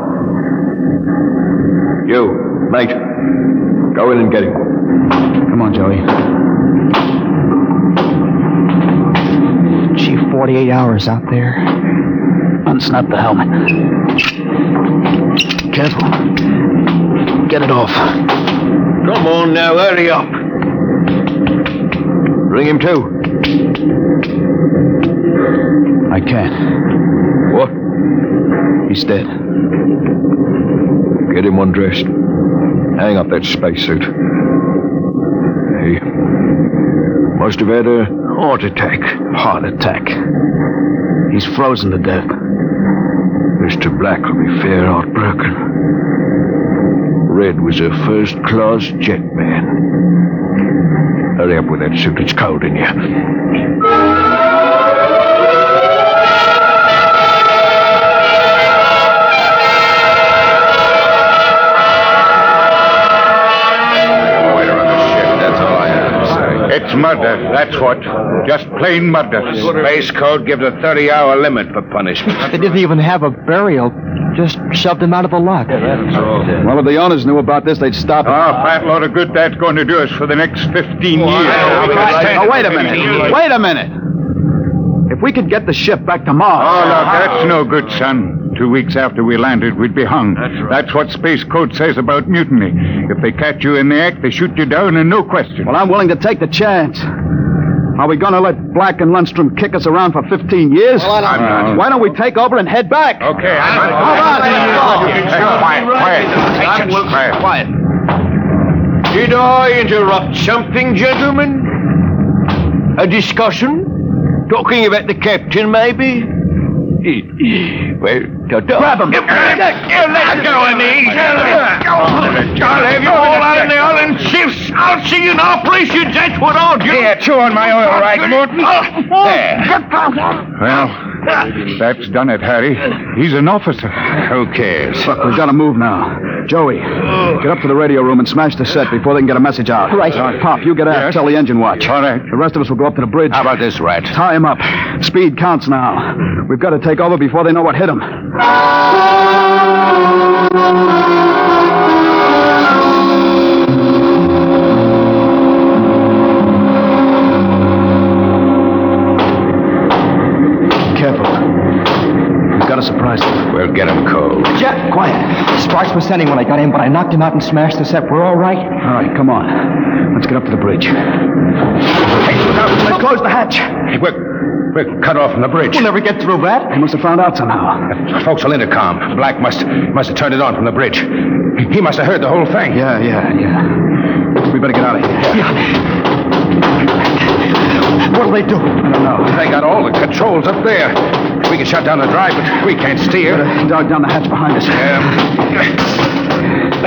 You, mate. Go in and get him. Come on, Joey. Gee, forty-eight hours out there. Unsnap the helmet. Careful. Get it off. Come on now, hurry up. Bring him to. I can't. What? He's dead. Get him undressed. Hang up that spacesuit. He must have had a heart attack. Heart attack. He's frozen to death. Mister Black will be fair heartbroken. Red was a first-class jet man. Hurry up with that suit. It's cold in here. It's murder, that's what. Just plain murder. Space Code gives a thirty-hour limit for punishment. They didn't even have a burial. Just shoved him out of the lock. Well, if the owners knew about this, they'd stop it. Oh, fat load of good that's going to do us for the next fifteen years. Oh, wait a minute. Wait a minute. If we could get the ship back to Mars... Oh, look, that's no good, son. Two weeks after we landed, we'd be hung. That's right. That's what Space Code says about mutiny. If they catch you in the act, they shoot you down and no question. Well, I'm willing to take the chance. Are we going to let Black and Lundstrom kick us around for fifteen years? Well, I'm not. Why don't we take over and head back? Okay, I'm not. Hold on. Quiet, quiet. Quiet. Quiet. Did I interrupt something, gentlemen? A discussion? Talking about the captain, maybe? Well, grab him. Let go of me. I'll have you all out in the island shifts. I'll see you in operations. That's what I'll do. Here, chew on my oil rag, Morton. There. Well, that's done it, Harry. He's an officer. Who cares? Look, we've got to move now. Joey, get up to the radio room and smash the set before they can get a message out. Right. All right, Pop, you get out. Yes. Tell the engine watch. All right. The rest of us will go up to the bridge. How about this, Rat? Tie him up. Speed counts now. We've got to take over before they know what hit him. Careful. We've got to surprise them. We'll get him cold. Jeff, quiet. Sparks was sending when I got in, but I knocked him out and smashed the set. We're all right? All right, come on. Let's get up to the bridge. Hey, look out. Let's close the hatch. Hey, we're, we're cut off from the bridge. We'll never get through that. They must have found out somehow. Folks will intercom. Black must must have turned it on from the bridge. He must have heard the whole thing. Yeah, yeah, yeah. We better get out of here. Yeah. What'll they do? I don't know. They got all the controls up there. We can shut down the drive, but we can't steer. Better dog down the hatch behind us. Um,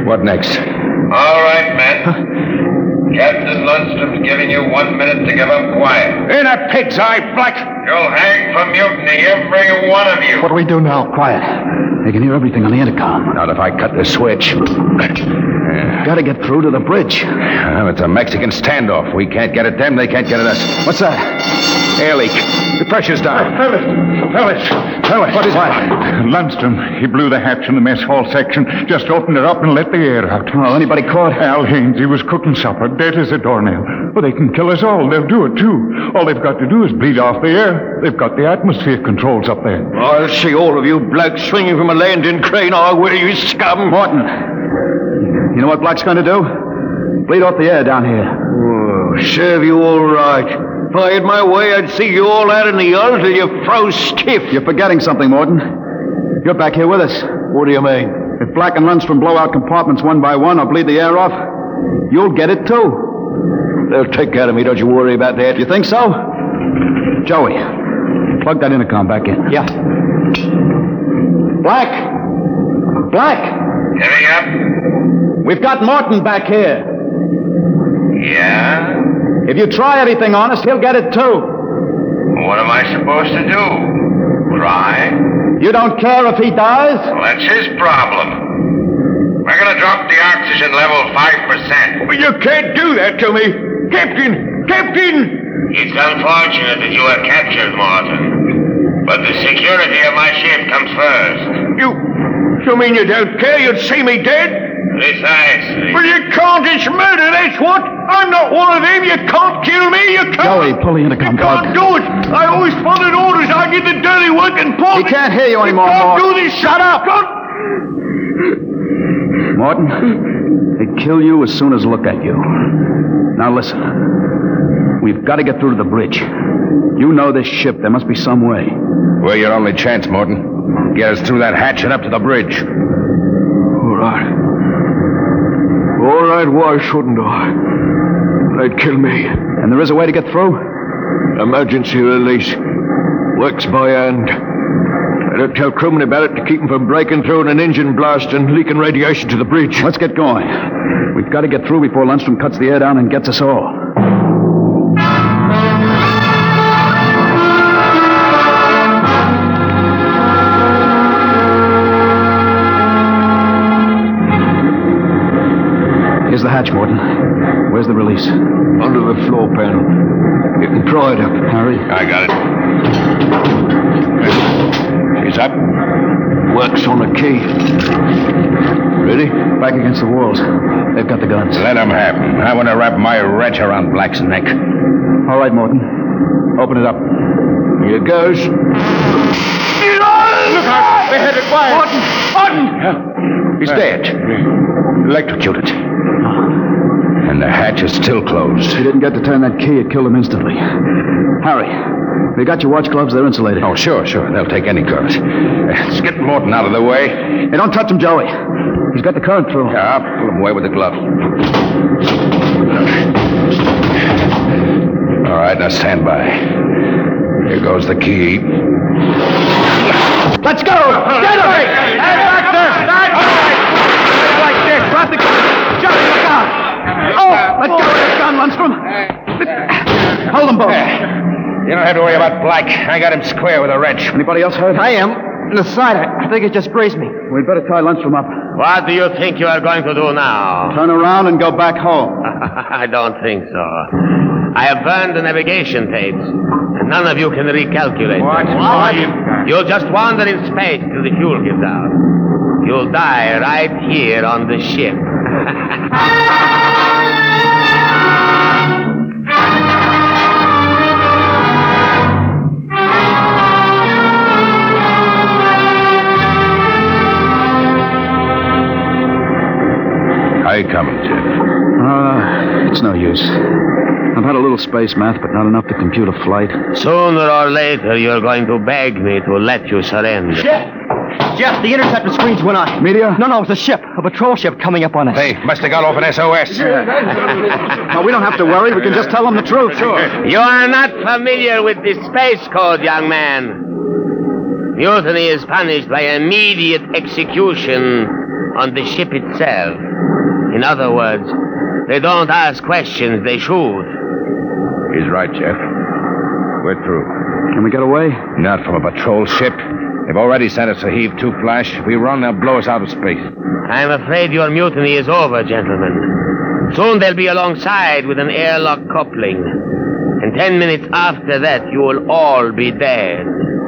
What next? All right, men. Captain Lundstrom's giving you one minute to give up quiet. In a pig's eye, Black! You'll hang for mutiny, every one of you. What do we do now? Quiet. They can hear everything on the intercom. Not if I cut the switch. Gotta get through to the bridge. Well, it's a Mexican standoff. We can't get at them, they can't get at us. What's that? Air leak. The pressure's down. Fellas, fellas, fellas. What is it? Lundstrom, he blew the hatch in the mess hall section, just opened it up and let the air out. Oh, anybody caught? Al Haynes, he was cooking supper, dead as a doornail. Well, they can kill us all. They'll do it, too. All they've got to do is bleed off the air. They've got the atmosphere controls up there. I'll see all of you blokes swinging from a landing crane. I will, you scum. Morton, you know what Black's going to do? Bleed off the air down here. Oh, serve you all right. If I had my way, I'd see you all out in the yard till you froze stiff. You're forgetting something, Morton. You're back here with us. What do you mean? If Black and Lundstrom blow out compartments one by one or bleed the air off, you'll get it, too. They'll take care of me, don't you worry about that. You think so? Joey, plug that intercom back in. Yeah. Black! Black! Heavy up. We've got Morton back here. Yeah? If you try anything on us, he'll get it, too. What am I supposed to do? Try? You don't care if he dies? Well, that's his problem. We're going to drop the oxygen level five percent. But you can't do that to me. Captain! Captain! It's unfortunate that you were captured, Morton. But the security of my ship comes first. You... You mean you don't care? You'd see me dead? Precisely. Well, you can't. It's murder, that's what. I'm not one of them. You can't kill me. You can't. Joey, pull the intercom plug. You can't do it. I always followed orders. I did the dirty work and pulled He it. can't hear you anymore, You can't Morton. do this. Shut up. Can't... Morton, they'd kill you as soon as look at you. Now listen. We've got to get through to the bridge. You know this ship. There must be some way. We're your only chance, Morton. Get us through that hatch and up to the bridge. All right. All right, why shouldn't I? They'd kill me. And there is a way to get through? Emergency release. Works by hand. I don't tell crewmen about it to keep them from breaking through in an engine blast and leaking radiation to the bridge. Let's get going. We've got to get through before Lundstrom cuts the air down and gets us all. Here's the hatch, Morton. Where's the release? Under the floor panel. You can pry it up. Harry? I got it. She's up. Works on a key. Ready? Back against the walls. They've got the guns. Let them have them. I want to wrap my wrench around Black's neck. All right, Morton. Open it up. Here goes. Look out! They're headed wide. Morton! Morton! He's dead. Electrocuted. And the hatch is still closed. He didn't get to turn that key. It killed him instantly. Harry, they got your watch gloves. They're insulated. Oh, sure, sure. They'll take any current. Let's get Morton out of the way. Hey, don't touch him, Joey. He's got the current through. Yeah, I'll pull him away with the glove. All right, now stand by. Here goes the key. Let's go! Get him! Hey, back there! Back there! Like this. Drop the gun. Johnny, look out! Oh, let go of that gun, Lundstrom. Hold them both. You don't have to worry about Black. I got him square with a wrench. Anybody else hurt? I am. In the side. I, I think it just grazed me. We'd better tie Lundstrom up. What do you think you are going to do now? Turn around and go back home. I don't think so. I have burned the navigation tapes, and none of you can recalculate. What? What? You'll just wander in space till the fuel gives out. You'll die right here on the ship. How you coming, Jeff? Uh, it's no use. I've had a little space math, but not enough to compute a flight. Sooner or later, you're going to beg me to let you surrender. Jeff! Jeff, the interceptor screens went on. Meteor? No, no, it's a ship. A patrol ship coming up on us. Hey, must have got off an S O S. No, we don't have to worry. We can just tell them the truth. Sure. You are not familiar with the space code, young man. Mutiny is punished by immediate execution on the ship itself. In other words, they don't ask questions, they shoot. He's right, Jeff. We're through. Can we get away? Not from a patrol ship. They've already sent us a heave two flash. If we run, they'll blow us out of space. I'm afraid your mutiny is over, gentlemen. Soon they'll be alongside with an airlock coupling. And ten minutes after that, you will all be dead.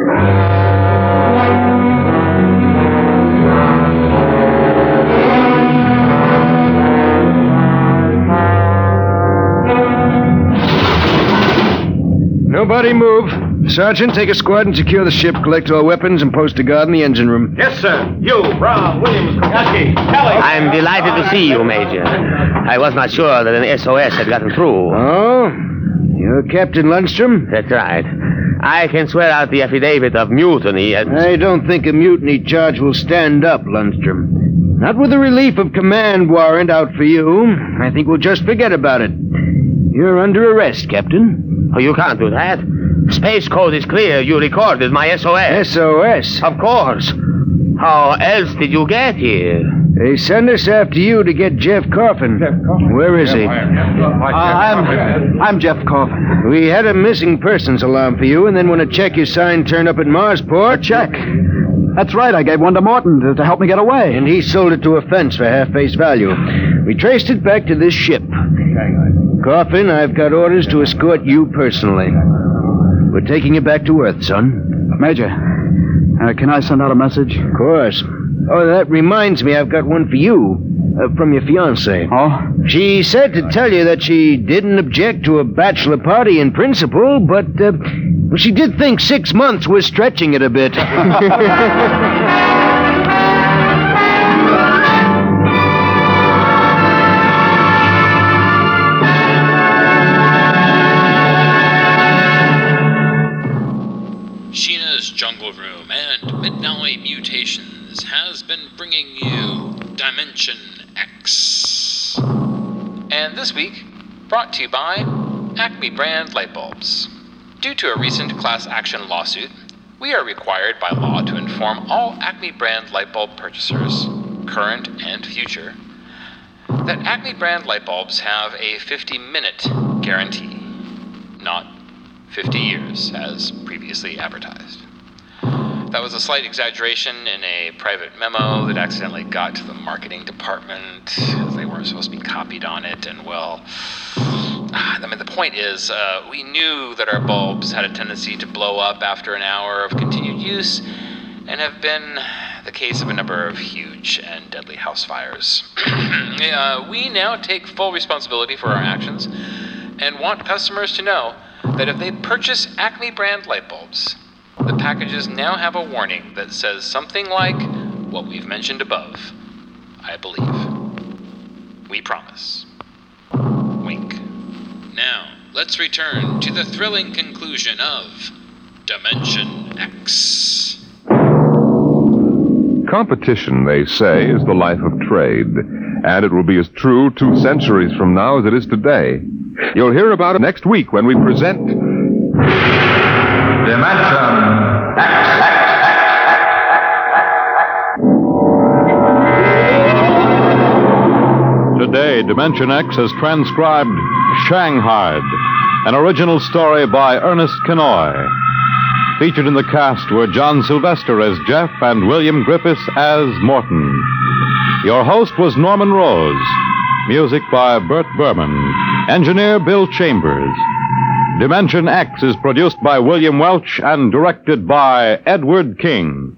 Nobody move. Sergeant, take a squad and secure the ship, collect all weapons, and post a guard in the engine room. Yes, sir. You, Brown, Williams, Koyaski, Kelly. I'm delighted to see you, Major. I was not sure that an S O S had gotten through. Oh? You're Captain Lundstrom? That's right. I can swear out the affidavit of mutiny and... I don't think a mutiny charge will stand up, Lundstrom. Not with a relief of command warrant out for you. I think we'll just forget about it. You're under arrest, Captain. Oh, you can't do that. Space code is clear. You recorded my S O S. S O S? Of course. How else did you get here? They sent us after you to get Jeff Coffin. Jeff Coffin? Where is he? Uh, I'm, I'm Jeff Coffin. We had a missing persons alarm for you, and then when a check you signed turned up at Marsport... A check? That's right. I gave one to Morton to, to help me get away. And he sold it to a fence for half-face value. We traced it back to this ship. Coffin, I've got orders to escort you personally. We're taking you back to Earth, son. Major, uh, can I send out a message? Of course. Oh, that reminds me, I've got one for you. Uh, from your fiancée. Oh? She said to tell you that she didn't object to a bachelor party in principle, but uh, well, she did think six months was stretching it a bit. Sheena's Jungle Room and Mid-Valley Mutations has been bringing you Dimension X. And this week, brought to you by Acme brand light bulbs. Due to a recent class action lawsuit, we are required by law to inform all Acme brand light bulb purchasers, current and future, that Acme brand light bulbs have a fifty-minute guarantee, not fifty years, as previously advertised. That was a slight exaggeration in a private memo that accidentally got to the marketing department. They weren't supposed to be copied on it, and well... I mean, the point is, uh, we knew that our bulbs had a tendency to blow up after an hour of continued use, and have been the case of a number of huge and deadly house fires. uh, we now take full responsibility for our actions, and want customers to know that if they purchase Acme brand light bulbs, the packages now have a warning that says something like what we've mentioned above. I believe. We promise. Wink. Now, let's return to the thrilling conclusion of Dimension X. Competition, they say, is the life of trade, and it will be as true two centuries from now as it is today. You'll hear about it next week when we present... Dimension X. Today, Dimension X has transcribed Shanghaied, an original story by Ernest Kenoy. Featured in the cast were John Sylvester as Jeff and William Griffiths as Morton. Your host was Norman Rose. Music by Bert Berman. Engineer Bill Chambers. Dimension X is produced by William Welch and directed by Edward King.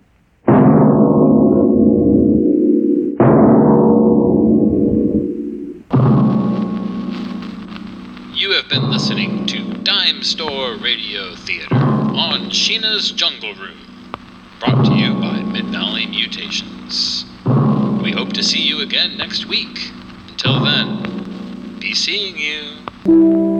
You have been listening to Dime Store Radio Theater on Sheena's Jungle Room, brought to you by Mid-Valley Mutations. We hope to see you again next week. Until then, be seeing you.